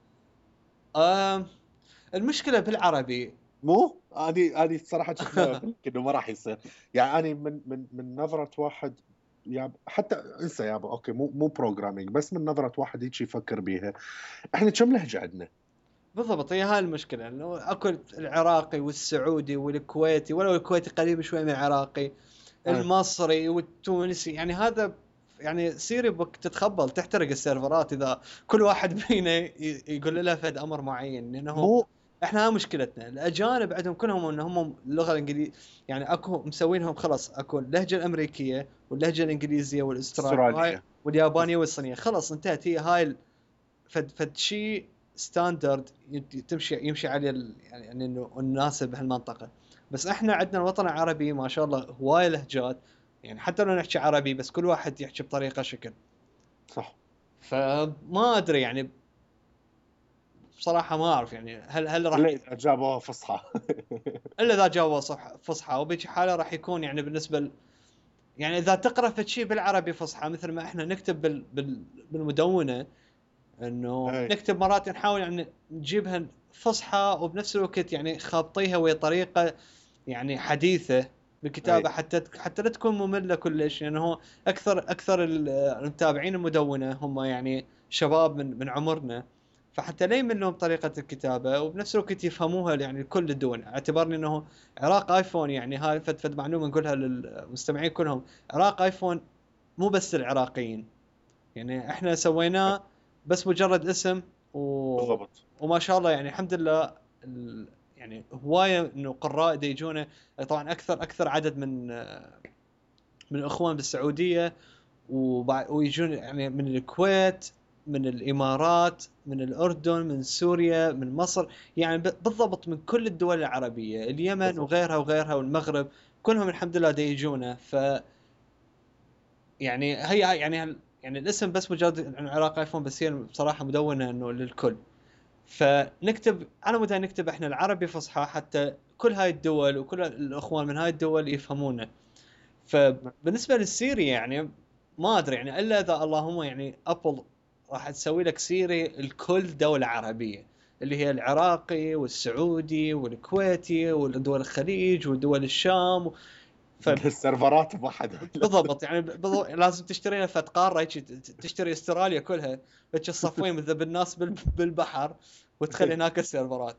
آه المشكله بالعربي. مو اني اني صراحه شفنا بلك انه ما راح يصير. يعني اني من من من نظره واحد، يا حتى انسى يابا اوكي مو مو بروجرامينج، بس من نظره واحد هيك يفكر بيها. احنا كم لهجه عندنا؟ بالضبط هي هاي المشكله انه اكو العراقي والسعودي والكويتي، ولو الكويتي قريب شوي من العراقي، اي المصري والتونسي. يعني هذا يعني سيري بك تتخبل تحترق السيرفرات اذا كل واحد فينا ي- يقول له فد امر معين، لانه مو احنا هاي مشكلتنا. الاجانب عندهم كلهم انهم اللغه الانجليزيه يعني اكو مسوينهم خلص، اكو اللهجه الامريكيه واللهجه الانجليزيه والاستراليه وهاي استراليا. واليابانيه والصينيه. خلص انتهت هي هاي ال- فد فد شيء ستاندرد تمشي يمشي عليه ال- يعني انه الناس بهالمنطقه. بس احنا عندنا الوطن العربي ما شاء الله هواي لهجات، يعني حتى لو نحكي عربي بس كل واحد يحكي بطريقه شكل. صح. فما ادري يعني بصراحه ما اعرف يعني هل هل راح الا ي... اذا جابوها فصحى. الا اذا جاوبوا صح فصحى، وبهيك حاله راح يكون يعني بالنسبه ل... يعني اذا تقرا في شيء بالعربي فصحى مثل ما احنا نكتب بال... بال... بالمدونه، انه اي نكتب مرات نحاول يعني نجيبها فصحى وبنفس الوقت يعني خابطيها وهي طريقه يعني حديثه اي بالكتابه حتى حتى لا تكون ممله كلش، لانه هو اكثر اكثر المتابعين المدونه هم يعني شباب من من عمرنا، فحتى لا يملون طريقه الكتابه وبنفس الوقت يفهموها يعني كل الدول. اعتبرني انه عراق ايفون يعني هاي فد فد معلومه نقولها للمستمعين كلهم، عراق ايفون مو بس العراقيين، يعني احنا سويناه بس مجرد اسم و... بالضبط. وما شاء الله يعني الحمد لله ال... يعني هوايه انه قراء دا يجونا. طبعا اكثر اكثر عدد من من الاخوان بالسعوديه وبع... ويجون يعني من الكويت، من الامارات، من الاردن، من سوريا، من مصر، يعني ب... بالضبط من كل الدول العربيه، اليمن بالضبط. وغيرها وغيرها والمغرب، كلهم الحمد لله دا يجونا. ف يعني هي يعني هال- يعني الاسم بس مجرد انه عراق ايفون، بس هي بصراحه مدونه انه للكل. فنكتب على مود نكتب احنا العربي فصحى حتى كل هاي الدول وكل الاخوان من هاي الدول يفهمونه. فبالنسبه للسيري يعني ما ادري يعني الا اذا اللهم يعني ابل راح تسوي لك سيري لكل دوله عربيه، اللي هي العراقي والسعودي والكويتي والدول الخليج ودول الشام. السيرفرات ما حدا. بالضبط يعني بالضبط لازم تشتري لها فد قاره هيك، تشتري استراليا كلها هيك تصفين مثل بالناس بال- بالبحر وتخلي هناك السيرفرات.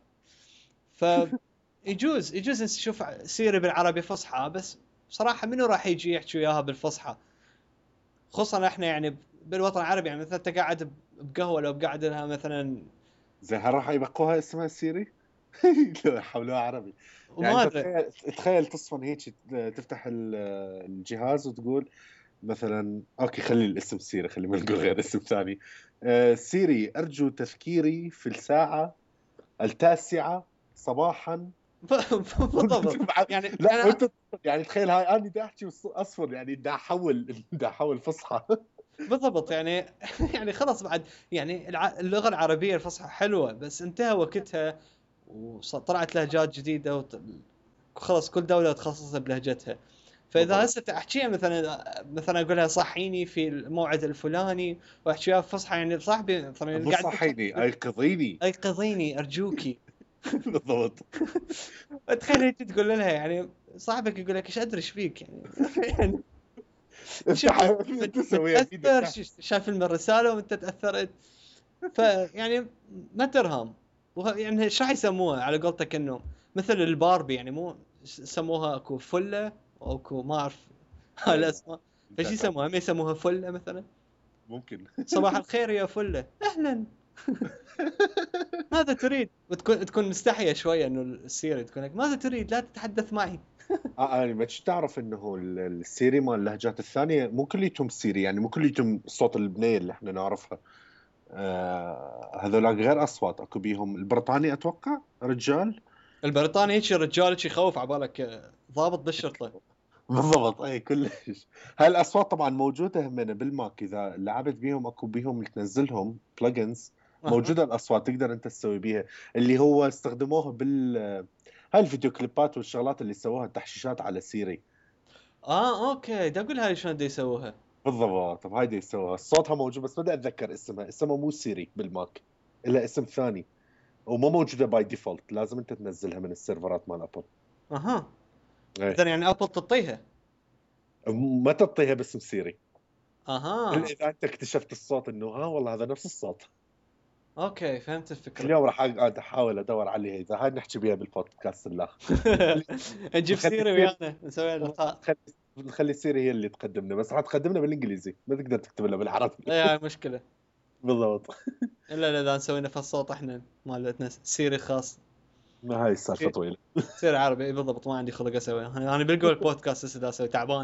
فيجوز يجوز نشوف سيري بالعربي فصحى، بس بصراحه منو راح يجي يحكي وياها بالفصحى؟ خصوصا احنا يعني بالوطن العربي، يعني مثلا انت قاعد بقهوه لو قاعد لها مثلا زين هل راح يبقوها اسمها سيري؟ لو يحولوها عربي. يعني وما انت ادري. تخيل تخيل تصفن هيك، تفتح ال- الجهاز وتقول مثلا اوكي خلي الاسم سيري، خلي ما نقول غير اسم ثاني. آه، سيري ارجو تفكيري في الساعة التاسعة صباحا بالضبط يعني لا انا وانت يعني تخيل هاي انا بدي احكي اصفر يعني بدي احول بدي احول فصحى. بالضبط يعني يعني خلاص بعد يعني الع... اللغه العربيه الفصحى حلوه بس انتهى وقتها وطلعت لهجات جديده وط... خلاص كل دوله تخصصها بلهجتها. فاذا بالضبط هسه احكيها مثلا مثلا اقولها صحيني في الموعد الفلاني واحكيها فصحى يعني صاحبي مثلا مو قاعد صحيني ايقظيني. ايقظيني ارجوكي. بالضبط. تخيل انت تقول لها يعني صاحبك يقول لك ايش ادري ايش فيك يعني يعني انت شوف ح... مت- انت سويها متاثر بايدك. ش- شاف فيلم الرساله وانت تاثرت. فيعني ما ترهم. وه- يعني ايش راح يسموها على قولتك انه مثل الباربي يعني مو س- سموها اكو فله او اكو ما اعرف هاي ايه الاسماء. فايش انتهى. يسموها؟ ما يسموها فله مثلا. ممكن. صباح الخير يا فله اهلا ماذا تريد وتكون تكون مستحيه شويه انه السيره تكون لك ماذا تريد لا تتحدث معي. اه انا ما تعرف انه ال- السيري مال اللهجات الثانيه مو كليتهم سيري، يعني مو كليتهم صوت البنيه اللي احنا نعرفها. آه هذولاك غير اصوات، اكو بيهم البريطاني اتوقع رجال. البريطاني هيك رجال هيك يخوف عبالك آه، ضابط بالشرطه. بالضبط اي كلش. هاي الاصوات طبعا موجوده همنا بالماك، اذا لعبت بيهم اكو بيهم تنزلهم بلجنز. اها موجوده الاصوات تقدر انت تسوي بيها، اللي هو استخدموها بال هاي الفيديو كليبات والشغلات اللي سووها التحشيشات على سيري. اه اوكي دا اقول هاي شلون دا يسووها. بالضبط. طب هاي دي يسووها صوتها موجود بس ما بدي اتذكر اسمها، اسمها مو سيري بالماك، الا اسم ثاني، وما موجوده باي ديفولت، لازم انت تنزلها من السيرفرات مال ابل. اها ايه. اذا يعني ابل تعطيها. ما تعطيها باسم سيري الا اها اذا انت اكتشفت الصوت انه ها والله هذا نفس الصوت. اوكي فهمت الفكره. اليوم راح اقعد احاول ادور عليها، اذا هاي نحكي بيها بالبودكاست الاخر. نخلي نجيب نخلي سيري سيري ويانا نسوي لقاء. نخلي نخلي سيري هي اللي تقدمنا، بس راح تقدمنا بالانجليزي ما تقدر تكتب لنا بالعربي. اي هاي مشكله. بالضبط. الا اذا نسوي نفس الصوت احنا مالتنا سيري خاص. ما هاي السالفه سي- طويله. سيري عربي إي بالضبط ما عندي خلق اسوي انا أنا بالقول بودكاست هسه دا اسوي تعبان.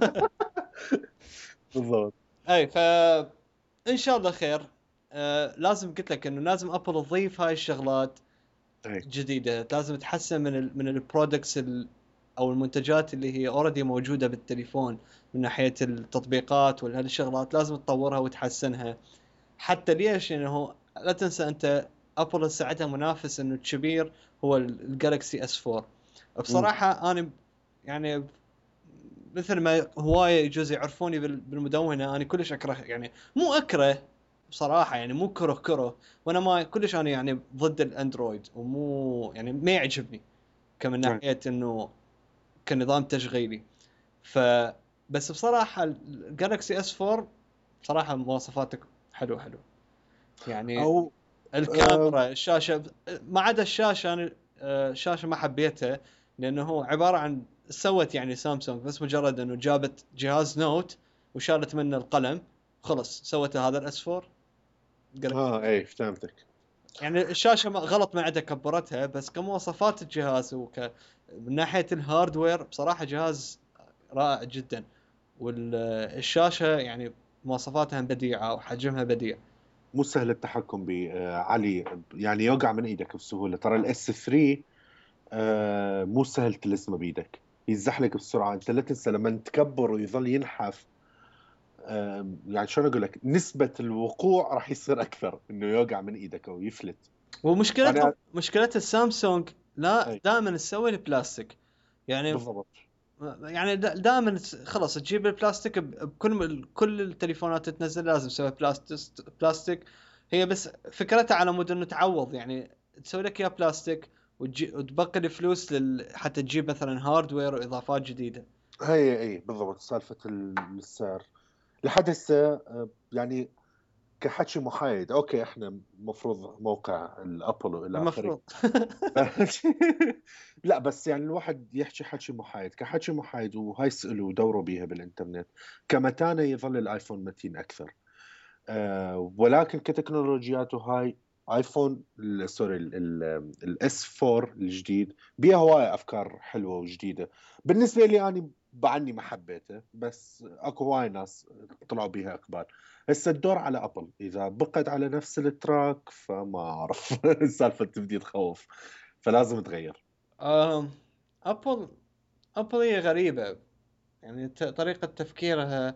بالضبط. اي ف ان شاء الله خير. آه لازم قلت لك انه لازم ابل تضيف هاي الشغلات اي. جديده لازم تحسن من ال من البرودكتس او المنتجات اللي هي اوريدي موجوده بالتليفون من ناحيه التطبيقات وهالشغلات لازم تطورها وتحسنها. حتى ليش انه لا تنسى انت ابل هسه عندها منافس انه الكبير هو الجالكسي اس فور. مم. بصراحه انا يعني مثل ما هوايه يجوز يعرفوني بال- بالمدونه انا كلش اكره يعني مو اكره بصراحه يعني مو كره كره. وانا ما كلش انا يعني ضد الاندرويد ومو يعني ما يعجبني كمن اي. ناحيه انه كنظام تشغيلي. ف بس بصراحه الجالكسي اس فور بصراحه مواصفاته حلو حلو يعني. او آه الكاميرا الشاشه ما عدا الشاشه انا آه، الشاشه ما حبيتها لانه هو عباره عن سوت يعني سامسونج بس مجرد انه جابت جهاز نوت وشالت منه القلم خلص سوت هذا الاس فور. اه اي فهمتك. يعني الشاشه ما غلط ما عندها كبرتها بس كمواصفات الجهاز وك من ناحيه الهاردوير بصراحه جهاز رائع جدا. والشاشه يعني مواصفاتها بديعه وحجمها بديع. مو سهل التحكم به آه علي، يعني يوقع من ايدك بسهوله، ترى الاس ثلاثة آه مو سهل تلسمه بايدك، يزحلق بسرعه، انت لا تنسى لما تكبر ويظل ينحف. آه يعني شلون اقول لك، نسبه الوقوع راح يصير اكثر انه يوقع من ايدك او يفلت. ومشكلتهم انا مشكلة السامسونج لا اي. دائما تسوي البلاستيك يعني. بالضبط. يعني دائما خلاص تجيب البلاستيك ب- بكل كل التليفونات تنزل لازم تسوي بلاستيك بلاستيك. هي بس فكرتها على مود انه تعوض يعني تسوي لك اياه بلاستيك وتجي وتبقي الفلوس لل... حتى تجيب مثلا هاردوير واضافات جديده. هي اي بالضبط سالفه ال- السعر لحد هسه آه، يعني كحكي محايد، اوكي احنا المفروض موقع الابل والى اخره. المفروض. لا بس يعني الواحد يحكي حكي محايد، كحكي محايد وهاي اسألوا ودوروا بيها بالانترنت، كمتانة يظل الايفون متين اكثر. أه ولكن كتكنولوجيات وهاي ايفون ال- سوري الاس أربعة الجديد بيها هواي افكار حلوه وجديده. بالنسبه لي انا بعدني ما حبيته، بس اكو هواي ناس طلعوا بيها اقبال. هسه الدور على ابل، اذا بقت على نفس التراك فما اعرف. السالفه تبدي تخوف، فلازم تغير. آم، ابل ابل هي غريبة، يعني ت- طريقة تفكيرها،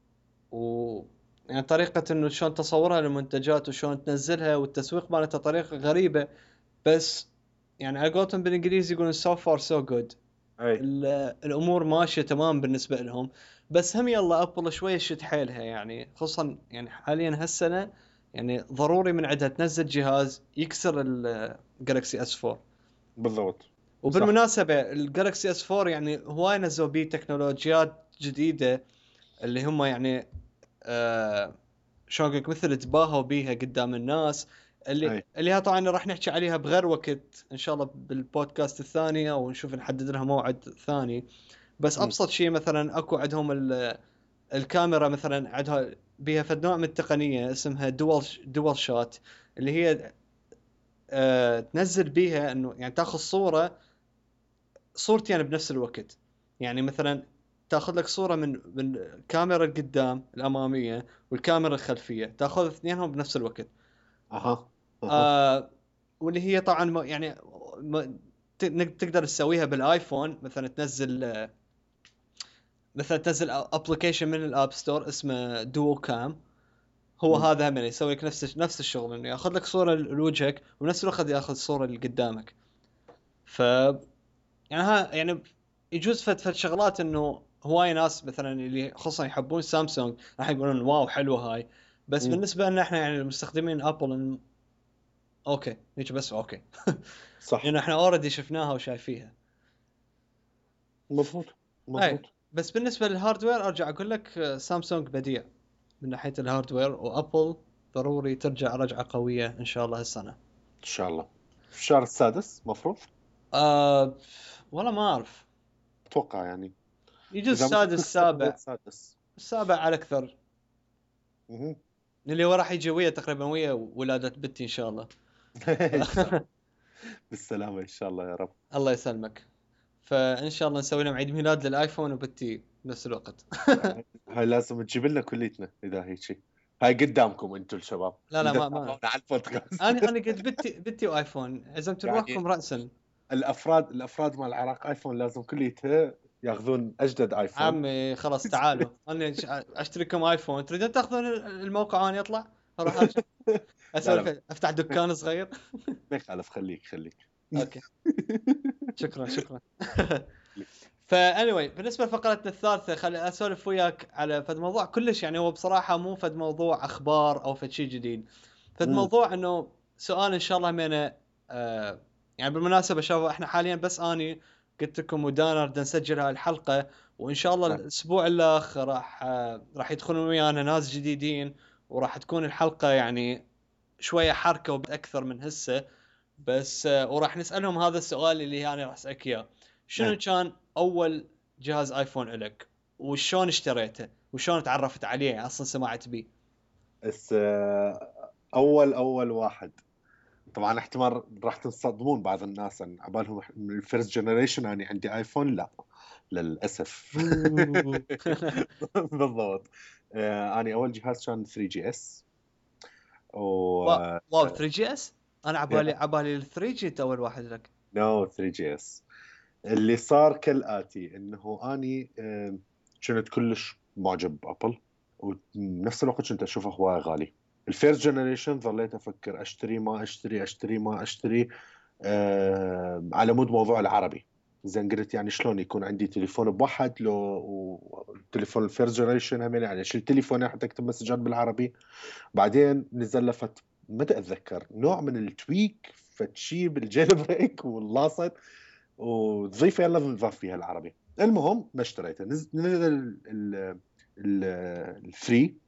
و يعني طريقة انه شلون تصورها للمنتجات وشلون تنزلها والتسويق مالتها طريقة غريبة. بس يعني على قولتهم بالانجليزي يقولون so far so good. اي ال- الامور ماشية تمام بالنسبة لهم. بس هم يلا ابل شوية شد حيلها، يعني خصوصا يعني حاليا هالسنة يعني ضروري من عندها تنزل جهاز يكسر الجالكسي اس فور. بالضبط. صح. وبالمناسبة الجالكسي اس فور يعني هواي نزلوا بيه تكنولوجيات جديدة، اللي هم يعني آه شلون أقولك مثل تباهوا بيها قدام الناس، اللي اي اللي ها طبعا راح نحكي عليها بغير وقت ان شاء الله بالبودكاست الثاني، او نشوف نحدد لها موعد ثاني. بس م. ابسط شيء مثلا اكو عندهم ال- الكاميرا مثلا عندها بيها فد نوع من التقنية اسمها دول دول شات، اللي هي آه تنزل بيها انه يعني تاخذ صورة صورتين يعني بنفس الوقت. يعني مثلا تاخذ لك صورة من من الكاميرا القدام الأمامية والكاميرا الخلفية، تاخذ اثنينهم بنفس الوقت. اها اها آه واللي هي طبعا م- يعني م- ت- نق- تقدر تسويها بالايفون، مثلا تنزل آه، مثلا تنزل ابلكيشن من الاب ستور اسمه دو كام. هو م. هذا هم يعني يسوي لك نفس نفس الشغل، انه ياخذ لك صورة لوجهك ونفس الوقت ياخذ صورة اللي قدامك. ف يعني ها يعني يجوز فد فد شغلات انه هواي ناس مثلا اللي خصوصا يحبون سامسونج راح يقولون واو حلوه هاي. بس م. بالنسبه لنا احنا يعني المستخدمين ابل إن اوكي نيجي بس اوكي. صح. لانه احنا اوريدي شفناها وشايفيها. مضبوط اي مضبوط. بس بالنسبه للهاردوير ارجع اقول لك آه، سامسونج بديع من ناحيه الهاردوير، وابل ضروري ترجع رجعه قويه ان شاء الله هالسنه. ان شاء الله في الشهر السادس مفروض. أه والله ما اعرف، اتوقع يعني يجوز اذا مش السادس السادس هو السابع. السادس. السابع على اكثر. مهم. اللي هو راح يجي ويا تقريبا ويا ولادة بنتي ان شاء الله. ان شاء الله. بالسلامة ان شاء الله يا رب. الله يسلمك. فان شاء الله نسوي لهم عيد ميلاد للايفون وبتي بنفس الوقت. هاي لازم تجيب لنا كليتنا اذا هيك شيء. هاي قدامكم انتم الشباب لا لا اللي ما ما تتابعونا على البودكاست. انا انا قلت بتي بتي وايفون عزمت يعني رواحكم راسا. الافراد الافراد مال العراق ايفون لازم كليتها ياخذون اجدد ايفون. عمي خلاص تعالوا انا ش- اشتري لكم ايفون، تريدون تاخذون الموقع وانا يطلع اروح أرجع لا لا اسولف افتح دكان صغير. ما يخالف خليك خليك. اوكي شكرا شكرا. فانيوي بالنسبه لفقرتنا الثالثه خلي اسولف وياك على فد موضوع كلش يعني هو بصراحه مو فد موضوع اخبار او فد شيء جديد. فد مم. موضوع انه سؤال ان شاء الله همينه. آه يعني بالمناسبه شباب احنا حاليا بس اني قلت لكم ودانا بدنا نسجل هاي الحلقه، وان شاء الله الاسبوع الاخ راح آه راح يدخلون ويانا ناس جديدين، وراح تكون الحلقه يعني شويه حركه وباكثر من هسه. بس آه وراح نسالهم هذا السؤال اللي انا راح اسالك اياه. شنو إيه. كان اول جهاز ايفون لك؟ وشلون اشتريته؟ وشلون تعرفت عليه يعني اصلا سمعت بيه؟ بس آه، اول اول واحد طبعا احتمال راح تنصدمون بعض الناس ان عبالهم من الفيرست جنريشن اني عندي ايفون. لا للاسف. بوو. بالضبط. آه، اني اول جهاز كان ثري جي اس وا- و واو ثري جي اس. انا عبالي عبالي ال ثري جي انت اول واحد لك. نو ثري جي اس. اللي صار كالاتي انه اني آه، كنت كلش معجب بابل، وبنفس الوقت كنت اشوفه هواي غالي. الفيرست جنريشن ظليت افكر اشتري ما اشتري اشتري ما اشتري آه على مود موضوع العربي. زين قلت يعني شلون يكون عندي تليفون بواحد لو والتليفون الفيرست جنريشن هم يعني اشيل تليفوني حتى اكتب مسجات بالعربي. بعدين نزل له فت متى اتذكر نوع من التويك فتشي بالجيل بريك واللاصق وتضيف يلا نضاف فيها العربي. المهم ما اشتريته. نزل نزل الثري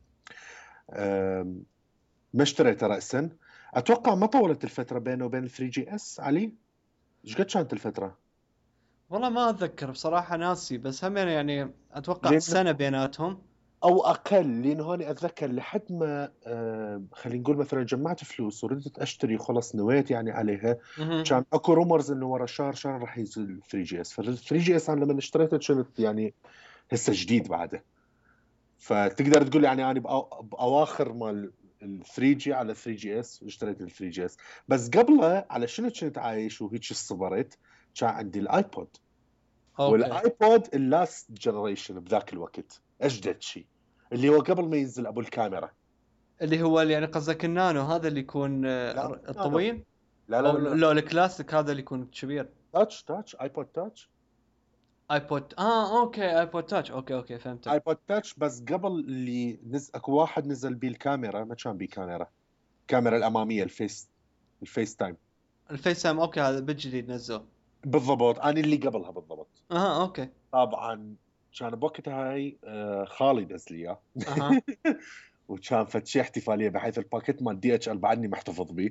ما اشتريته رأسا. اتوقع ما طولت الفتره بينه وبين ثري جي اس. علي ايش قد كانت الفتره؟ والله ما اتذكر بصراحه ناسي، بس هم يعني اتوقع لان سنه بيناتهم. او اقل، لان هوني اتذكر لحد ما آه خلينا نقول مثلا جمعت فلوس وردت اشتري خلص نويت يعني عليها. مهم. كان اكو رومرز انه ورا شهر شهر راح ينزل ثري جي اس. ف3 جي اس انا لما اشتريته كنت يعني هسه جديد بعده. فتقدر تقول يعني انا بأو- باواخر مال ال ثري جي على ثري جي اس واشتريت ال ثري جي اس. بس قبله على شنو كنت عايش وهيك صبرت. كان عندي الايبود. اوكي والايبود اللاست جنريشن بذاك الوقت اجدد شيء، اللي هو قبل ما ينزل ابو الكاميرا، اللي هو اللي يعني قصدك النانو هذا اللي يكون آه، لا مو نانو. الطويل، لا لا او لا, لا. لو الكلاسيك هذا اللي يكون كبير؟ تاتش تاتش ايبود تاتش. ايبود اه اوكي ايبود تاتش، اوكي اوكي فهمتك. ايبود تاتش بس قبل اللي نزل، اكو واحد نزل بيه الكاميرا، ما كان بيه كاميرا، الكاميرا الاماميه الفيس الفيس تايم. الفيس تايم اوكي، هذا بالجديد نزوه. بالضبط، انا اللي قبلها بالضبط. اها اوكي. طبعا كان بوقتها هاي آه، خالي نزل اياه. اها وكان فد شي احتفاليه بحيث الباكيت مال دي اتش ال بعدني محتفظ به.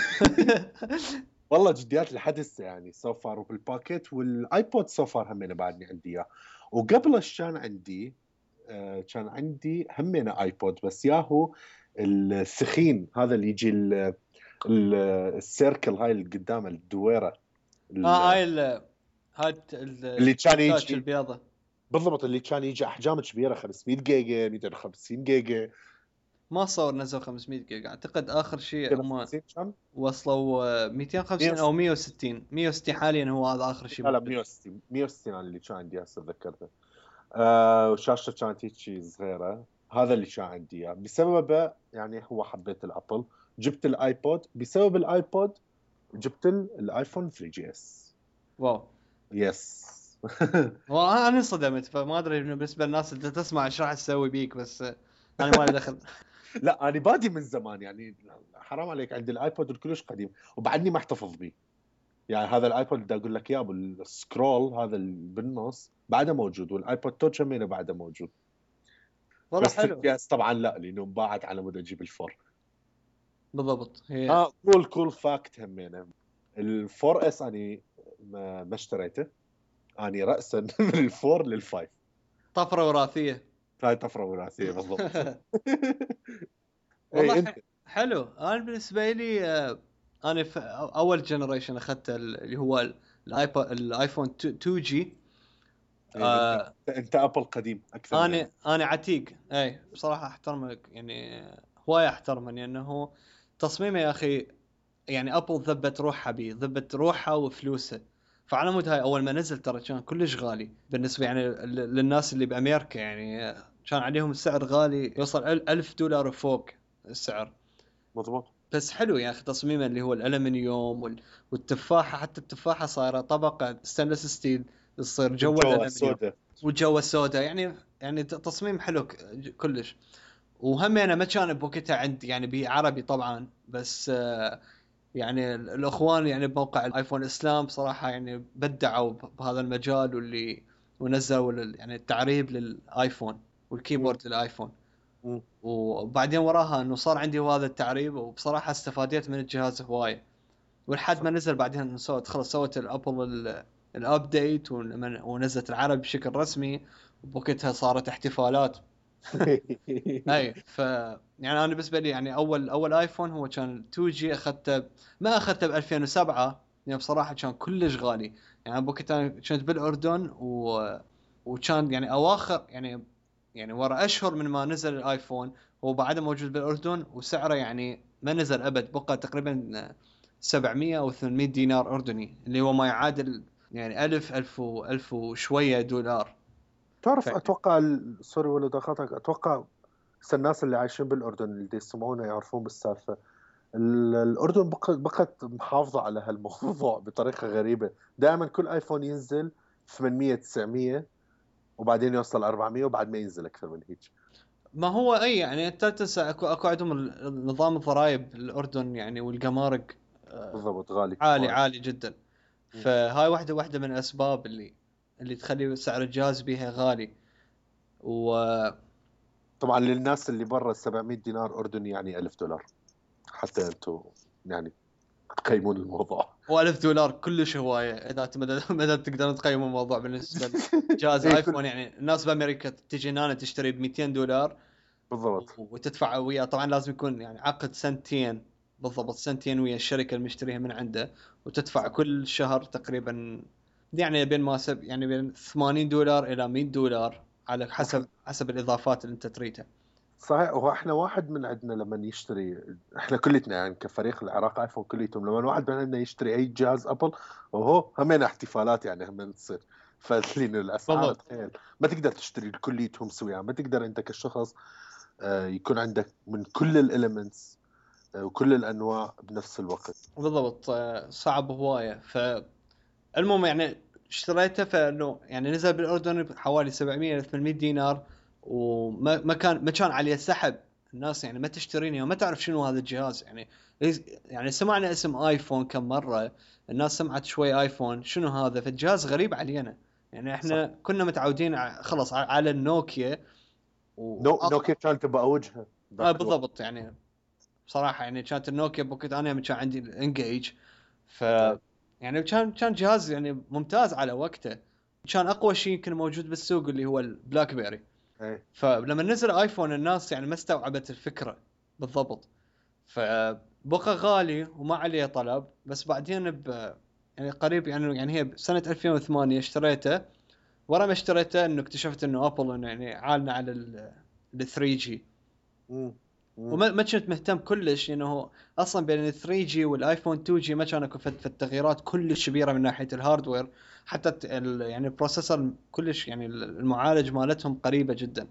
والله جديات لحد هسه يعني سو فار، وبالباكيت والايبود سو فار همين بعدني عندي اياه. وقبلش كان عندي آه، كان عندي همين ايبود بس ياهو السخين، هذا اللي يجي ال- ال- السيركل هاي اللي قدام الدويره، اه ال- هاي ال هاي ال- اللي كان التاتش يجي البيضة. بالضبط، اللي كان يجي احجام كبيره خمسمية جيجا مئتين وخمسين جيجا. ما صور نزلوا خمسمية جيجا، اعتقد اخر شيء هم مئتين وخمسين كان وصلوا آه، مئتين وخمسين او مئة وستين. مئة وستين حاليا هو هذا اخر شيء لا لا موجود. مئة وستين مئة وستين انا اللي كان عندي هسه تذكرته. آه وشاشته كانت هيك صغيره، هذا اللي كان عندي اياه بسببه يعني. هو حبيت الابل، جبت الايبود بسبب الايبود، جبت الايفون ثري جي اس. واو يس. والله انا انصدمت، فما ادري بالنسبه للناس اللي تسمع ايش راح تسوي بيك، بس آه، انا ما لي دخل. لا انا بادي من زمان يعني، حرام عليك، عندي الايبود الكلش قديم وبعدني ما احتفظ به. يعني هذا الايبود بدي اقول لك اياه ابو السكرول هذا اللي بالنص بعده موجود، والايبود توتش همينه بعده موجود. والله بس ثري حلو. جي اس طبعا لا، لانه انباعت على مود اجيب الفور. بالضبط هي. اه كول كول فاكت همينه، الفور اس اني ما, ما اشتريته، اني راسا من الفور للفايف. طفره وراثيه. هاي طفره وراثيه بالضبط. والله اي ح- انت. حلو. انا بالنسبه لي آه، انا في اول جنريشن اخذت اللي هو الايبون الايفون تو جي. إيه انت آه انت ابل قديم اكثر مني. انا انا عتيق، اي بصراحه احترمك يعني، هوايه احترمني انه تصميمه يا اخي. يعني ابل ذبت روحها بيه، ذبت روحها وفلوسها. فعلى مود هاي اول ما نزل ترى كان كلش غالي بالنسبه يعني ل- للناس اللي بامريكا، يعني كان عليهم السعر غالي، يوصل ال- ألف دولار وفوق السعر. مضبوط. بس حلو يا اخي تصميمه اللي هو الالمنيوم وال- والتفاحه، حتى التفاحه صايره طبقه ستانلس ستيل تصير جو والجو الالمنيوم السوداء. والجو السوداء. يعني يعني ت- تصميم حلو ك- كلش. وهم انا ما كان بوقتها عندي يعني بعربي طبعا، بس آه، يعني ال- الاخوان يعني بموقع الايفون اسلام بصراحه يعني بدعوا ب- بهذا المجال، واللي ونزلوا لل- يعني التعريب للايفون مم. والكيبورد للايفون. مم. وبعدين وراها انه صار عندي هذا التعريب، وبصراحه استفاديت من الجهاز هوايه. ولحد صح. ما نزل بعدين سوت خلص سوت الابل ال- الابديت ولما- ونزلت العربي بشكل رسمي. وبوقتها صارت احتفالات. اي ف يعني انا بالنسبه لي يعني اول اول ايفون هو كان تو جي، اخذته ما اخذته ب ألفين وسبعة، يعني بصراحه كان كلش غالي. يعني بوقتها كنت بالاردن و... وكان يعني اواخر يعني يعني ورا اشهر من ما نزل الايفون. هو بعده موجود بالاردن وسعره يعني ما نزل ابد، بقى تقريبا سبعمية او ثمانمية دينار اردني، اللي هو ما يعادل يعني ألف ألف و ألف وشويه دولار. ف... تعرف اتوقع ال- سوري ولا دخلتك، اتوقع بس الناس اللي عايشين بالاردن اللي يسمعونا يعرفون بالسالفه. ال- الاردن بقت بقت محافظه على هالموضوع بطريقه غريبه. دائما كل ايفون ينزل ثمانمية تسعمية وبعدين يوصل أربعمية وبعد ما ينزل اكثر من هيك. ما هو اي يعني انت تنسى اكو اكو عندهم ال- نظام الضرائب الاردن يعني والجمارك آه، بالضبط غالي عالي وايد. عالي جدا. مم. فهاي واحده واحده من الاسباب اللي اللي تخلي سعر الجهاز بيها غالي. و طبعا للناس اللي برا سبعمية دينار اردني يعني ألف دولار، حتى انتم يعني تقيمون الموضوع. و1000 دولار كلش هوايه اذا مدى مدى تقدرون تقيموا الموضوع بالنسبه لجهاز اي كل ايفون. يعني الناس بامريكا تجي هنا تشتري ب مئتين دولار و- بالضبط. وتدفع وياه، طبعا لازم يكون يعني عقد سنتين، بالضبط سنتين ويا الشركه المشتريها من عنده. وتدفع صح. كل شهر تقريبا يعني بين ما سب يعني بين ثمانين دولار الى مية دولار على حسب صحيح. حسب الاضافات اللي انت تريدها. صحيح. هو احنا واحد من عندنا لما يشتري، احنا كلتنا يعني كفريق العراق ايفون كليتهم، لما واحد من عندنا يشتري اي جهاز ابل، وهو همين احتفالات يعني همين تصير. فلين الاسعار بالضبط تخيل ما تقدر تشتري كليتهم سويا، ما تقدر انت كشخص آه، يكون عندك من كل الاليمنتس وكل الانواع بنفس الوقت. بالضبط آه، صعب هوايه. فالمهم يعني اشتريته، فانه يعني نزل بالاردن بحوالي سبعمية إلى ثمانمية دينار، وما ما كان ما كان عليه سحب. الناس يعني ما تشتريني وما تعرف شنو هذا الجهاز يعني. يعني سمعنا اسم ايفون كم مره، الناس سمعت شوي ايفون شنو هذا، فالجهاز غريب علينا. يعني صح. احنا كنا متعودين ع- خلص ع- على النوكيا و نو نوكيا كانت بأوجها آه ذاك الوقت. بالضبط. يعني بصراحه يعني كانت النوكيا بوكيت، انا يوم كان عندي الانجيج. ف أي. يعني كان كان جهاز يعني ممتاز على وقته. كان اقوى شيء يمكن موجود بالسوق اللي هو البلاك بيري. أي. فلما نزل ايفون الناس يعني ما استوعبت الفكره بالضبط. فبقى غالي وما عليه طلب. بس بعدين ب يعني قريب يعني يعني هي بسنه ألفين وثمانية اشتريته. ورا ما اشتريته انه اكتشفت انه ابل انه يعني عالنا على ال ثري جي. مم. مم. وما ما كنت مهتم كلش انه اصلا بين ال ثري جي والايفون تو جي ما كان اكو فت- فت تغييرات كلش كبيره من ناحيه الهاردوير. حتى الت- ال- يعني البروسيسور كلش يعني المعالج مالتهم قريبه جدا.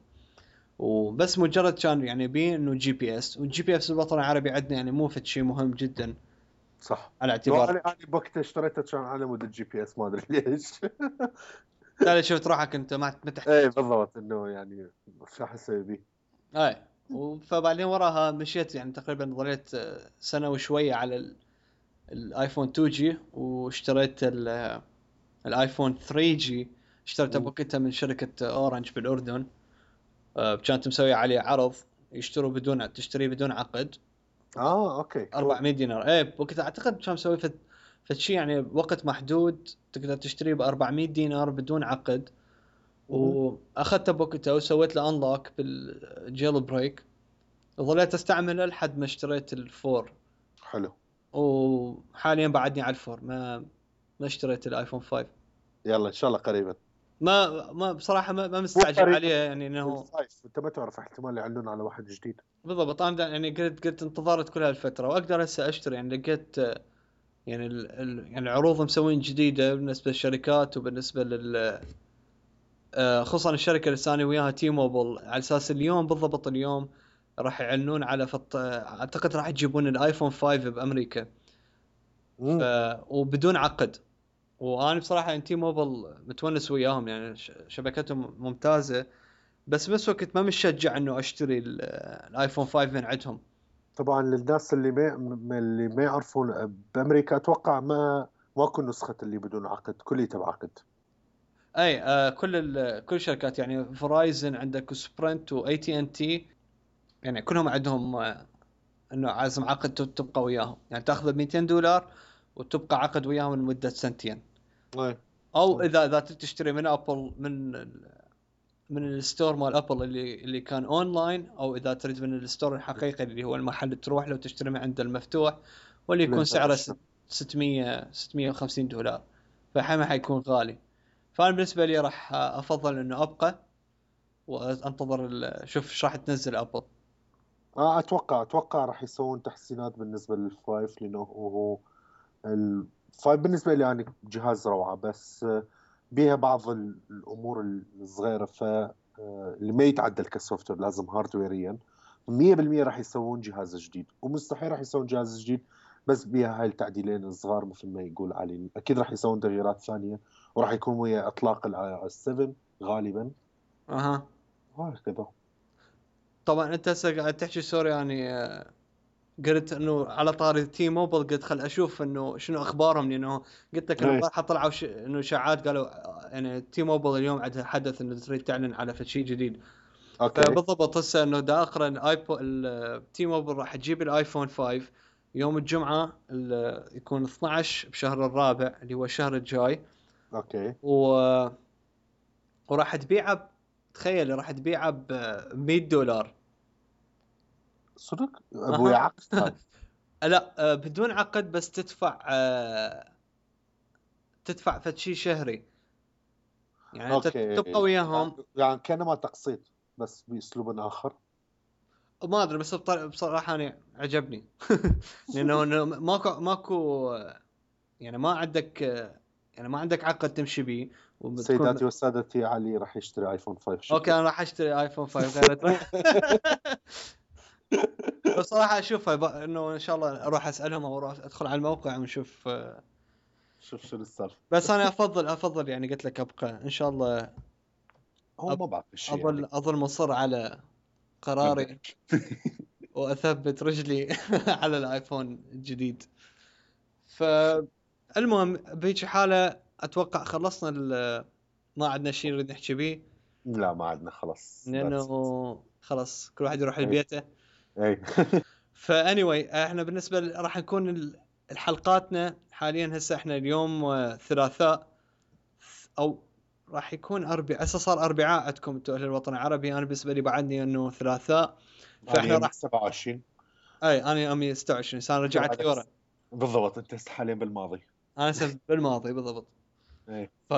وبس مجرد كان يعني بيه انه جي بي اس، والجي بي اس بالوطن العربي عندنا يعني مو فد شيء مهم جدا. صح. على لو اعتبار انا انا بوقتها اشتريته كان على مود الجي بي اس، ما ادري ليش. لا لا، شفت روحك انت ما ما ايه تحتاج. بالضبط، انه يعني شو راح اسوي بيه. اي. فبعدين وراها مشيت يعني تقريبا ظليت آه، سنه وشويه على ال- الايفون تو جي، واشتريت ال- الايفون ثري جي. اشتريته مم. بوقتها من شركه اورنج بالاردن. آه، كانت مسويه عليه عرض، يشتروا بدون تشتري بدون عقد. اه اوكي كول. أربعمية دينار. ايه بوقتها اعتقد كان مسوي فد فد شيء يعني وقت محدود تقدر تشتريه ب أربعمية دينار بدون عقد. مهم. واخذته بوقتها وسويت له انلوك بالجيل بريك. وظليت استعمله لحد ما اشتريت الفور. حلو. وحاليا بعدني على الفور، ما ما اشتريت الايفون فايف. يلا ان شاء الله قريبا. ما ما بصراحه ما, ما مو مستعجل قريبا. عليه يعني انه. الفايف انت ما تعرف، احتمال يعلنون على واحد جديد. بالضبط انا دا- يعني قلت قلت انتظرت كل هالفتره واقدر هسه اشتري. يعني لقيت آه، يعني ال ال يعني عروض مسوين جديده بالنسبه للشركات وبالنسبه لل آه، خصوصا الشركه اللي ثاني وياها تي موبل، على اساس اليوم بالضبط اليوم راح يعلنون على فط... اعتقد راح يجيبون الايفون فايف بامريكا. ف مم. وبدون عقد. وانا بصراحه ان تي موبل متونس وياهم يعني ش- شبكتهم ممتازه. بس بس وقت ما مشجع انه اشتري ال- الايفون فايف من عندهم. طبعا للناس اللي ما م- اللي ما يعرفون، بامريكا اتوقع ما ماكو نسخة اللي بدون عقد، كلية بعقد. اي آه كل ال... كل الشركات يعني فرايزن عندك وسبرنت واي تي ان تي. يعني كلهم عندهم آه انه عازم عقد تب- تبقى وياهم، يعني تاخذ ب مئتين دولار وتبقى عقد وياهم لمده سنتين. اي. او اي. اذا اذا تشتري من ابل من ال... من الستور مال ابل اللي اللي كان اونلاين، او اذا تريد من الستور الحقيقي اللي هو المحل اللي تروح له وتشتري من عنده المفتوح، واللي يكون سعره ست- الانترناشونال. ستمية ستمية وخمسين دولار. فحما حيكون غالي. فانا بالنسبه لي راح افضل انه ابقى وانتظر ال- شوف ايش راح تنزل ابل. اه اتوقع اتوقع راح يسوون تحسينات بالنسبة للفايف، لانه هو الفايف بالنسبة لي يعني جهاز روعة، بس آه، بيها بعض ال- الامور الصغيرة، ف آه، اللي ما يتعدل كسوفت وير لازم هاردويريا. مية بالمية راح يسوون جهاز جديد، ومستحيل راح يسوون جهاز جديد بس بيها هاي التعديلين الصغار مثل ما يقول علي. اكيد راح يسوون تغييرات ثانية، وراح يكون ويا اطلاق الاي او اس سفن غالبا. اها. وهكذا. طبعا انت هسه قاعد تحكي سوري يعني آه، قلت انه على طاري تي موبل، قلت خل اشوف انه شنو اخبارهم. لانه قلت لك انه ايه. البارحه طلعوا ش... انه اشاعات قالوا آه، يعني تي موبل اليوم عندها حدث انه تريد تعلن على شيء جديد. اوكي. فبالضبط هسه انه دا اقرا الايبو التي موبل راح تجيب الايفون فايف يوم الجمعه ال- يكون اثنعش بشهر الرابع اللي هو الشهر الجاي. اوكي. و... وراح تبيعه. تخيل راح تبيعه ب مية دولار. صدق ابويا اها. عقد هاي. لا آه، بدون عقد، بس تدفع آه، تدفع فد شيء شهري. يعني انت اوكي. تبقى يعني وياهم. يعني كانما تقسيط بس باسلوب اخر. ما ادري بس بطر- بصراحه انا عجبني لانه إنه ماكو ماكو يعني ما عندك يعني ما عندك عقد تمشي بيه وبتكون. سيداتي وسادتي، علي راح يشتري ايفون خمسة. شكرا. اوكي انا راح اشتري ايفون خمسة غير بصراحه اشوفها ب... انه ان شاء الله اروح اسالهم او اروح ادخل على الموقع ونشوف. شوف شو السالفه. بس انا افضل افضل يعني قلت لك ابقى ان شاء الله هو أب... ما بعرف شيء اظل يعني. اظل مصر على قراري واثبت رجلي على الايفون الجديد. فالمهم بهيك حاله اتوقع خلصنا ال... ما عندنا شيء نريد نحكي به لا ما عندنا خلص. لانه خلص كل واحد يروح اي لبيته. اي فانيوي احنا بالنسبه ل- راح نكون ال- الحلقاتنا حاليا هسه احنا اليوم آه، ثلاثاء او راح يكون اربعاء. هسه صار اربعاء عندكم انتم اهل الوطن العربي، انا بالنسبه لي بعدني انه ثلاثاء. انا فاحنا يومي راح سبعة وعشرين. اي انا امي ستة وعشرين سنه شو رجعت لي عندك؟ ورا. بالضبط، انت هسه حاليا بالماضي. انا هسه بالماضي بالضبط. اي ف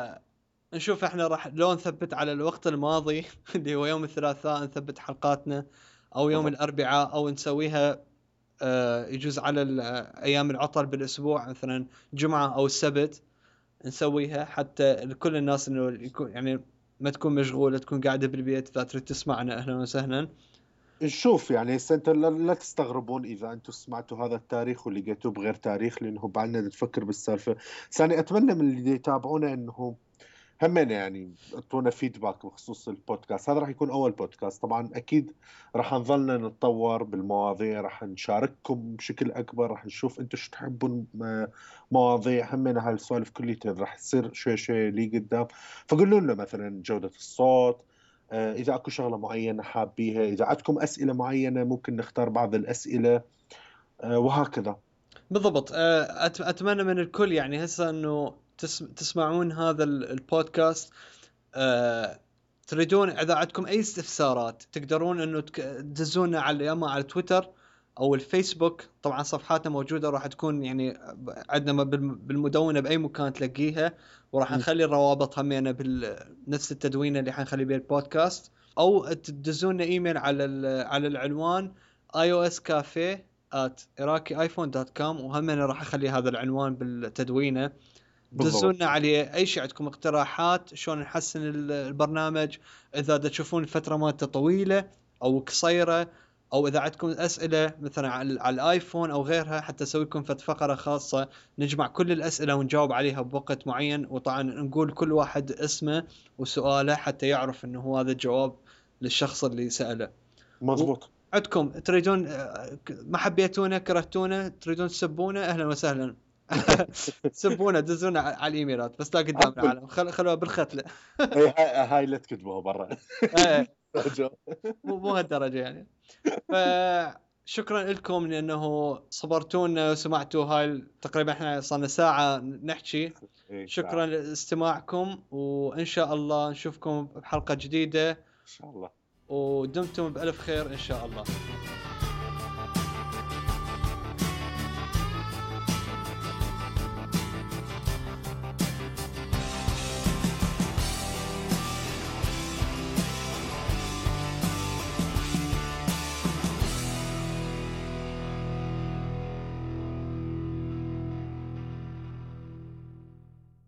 نشوف احنا راح لو نثبت على الوقت الماضي اللي هو يوم الثلاثاء نثبت حلقاتنا، او يوم بالضبط. الاربعاء، او نسويها آه، يجوز على ال- ايام العطل بالاسبوع مثلا جمعه او السبت نسويها حتى لكل الناس انه يكون يعني ما تكون مشغوله تكون قاعده بالبيت اذا تريد تسمعنا اهلا وسهلا. نشوف يعني هسه انت لا لا تستغربون اذا انتم سمعتوا هذا التاريخ ولقيتوه بغير تاريخ، لانه بعدنا نفكر بالسالفه. ثاني اتمنى من اللي يتابعونا انه همين يعني اعطونا فيدباك بخصوص البودكاست هذا. راح يكون اول بودكاست طبعا، اكيد راح نظلنا نتطور بالمواضيع، راح نشارككم بشكل اكبر، راح نشوف انتم شو تحبون م- مواضيع. همين هالسوالف كلها راح تصير شوي شوي لي قدام. فقولوا لنا مثلا جودة الصوت، آه، اذا اكو شغله معينه حابيها، اذا عندكم اسئله معينه ممكن نختار بعض الاسئله، آه، وهكذا. بالضبط. آه، أت- اتمنى من الكل يعني هسه انه تس- تسمعون هذا ال- البودكاست. آه، تريدون اذا عندكم اي استفسارات تقدرون انه تك- تدزونا على يا اما على تويتر او الفيسبوك. طبعا صفحاتنا موجوده راح تكون يعني عندنا بالم- بالمدونه باي مكان تلاقيها، وراح م. نخلي الروابط همينه بنفس التدوينه اللي حنخلي بها البودكاست، او تدزونا ايميل على ال- على العنوان ioscafe at iraqi iphone دوت كوم، وهم انا راح اخلي هذا العنوان بالتدوينه. بالضبط. دزونا عليه اي شيء عندكم اقتراحات شلون نحسن ال- البرنامج، اذا دا تشوفون الفتره مالته طويله او قصيره، او اذا عندكم اسئله مثلا على, على الايفون او غيرها حتى اسوي لكم فت فقره خاصه نجمع كل الاسئله ونجاوب عليها بوقت معين، وطبعا نقول كل واحد اسمه وسؤاله حتى يعرف انه هو هذا الجواب للشخص اللي سأله. مزبوط. عندكم تريدون آه، ما حبيتونا كرهتونا تريدون تسبونا اهلا وسهلا سبونا دزونا على الايميلات بس لا قدام عبل. العالم خل خلوها بالختله. اي هاي هاي لا تكتبوها برا. إيه، مو مو هالدرجه يعني. فشكرا لكم لانه صبرتونا وسمعتوا هاي تقريبا احنا صارنا ساعه نحكي. إيه، شكرا ان لاستماعكم وان شاء الله نشوفكم بحلقه جديده شاء الله. ودمتم بألف خير ان شاء الله.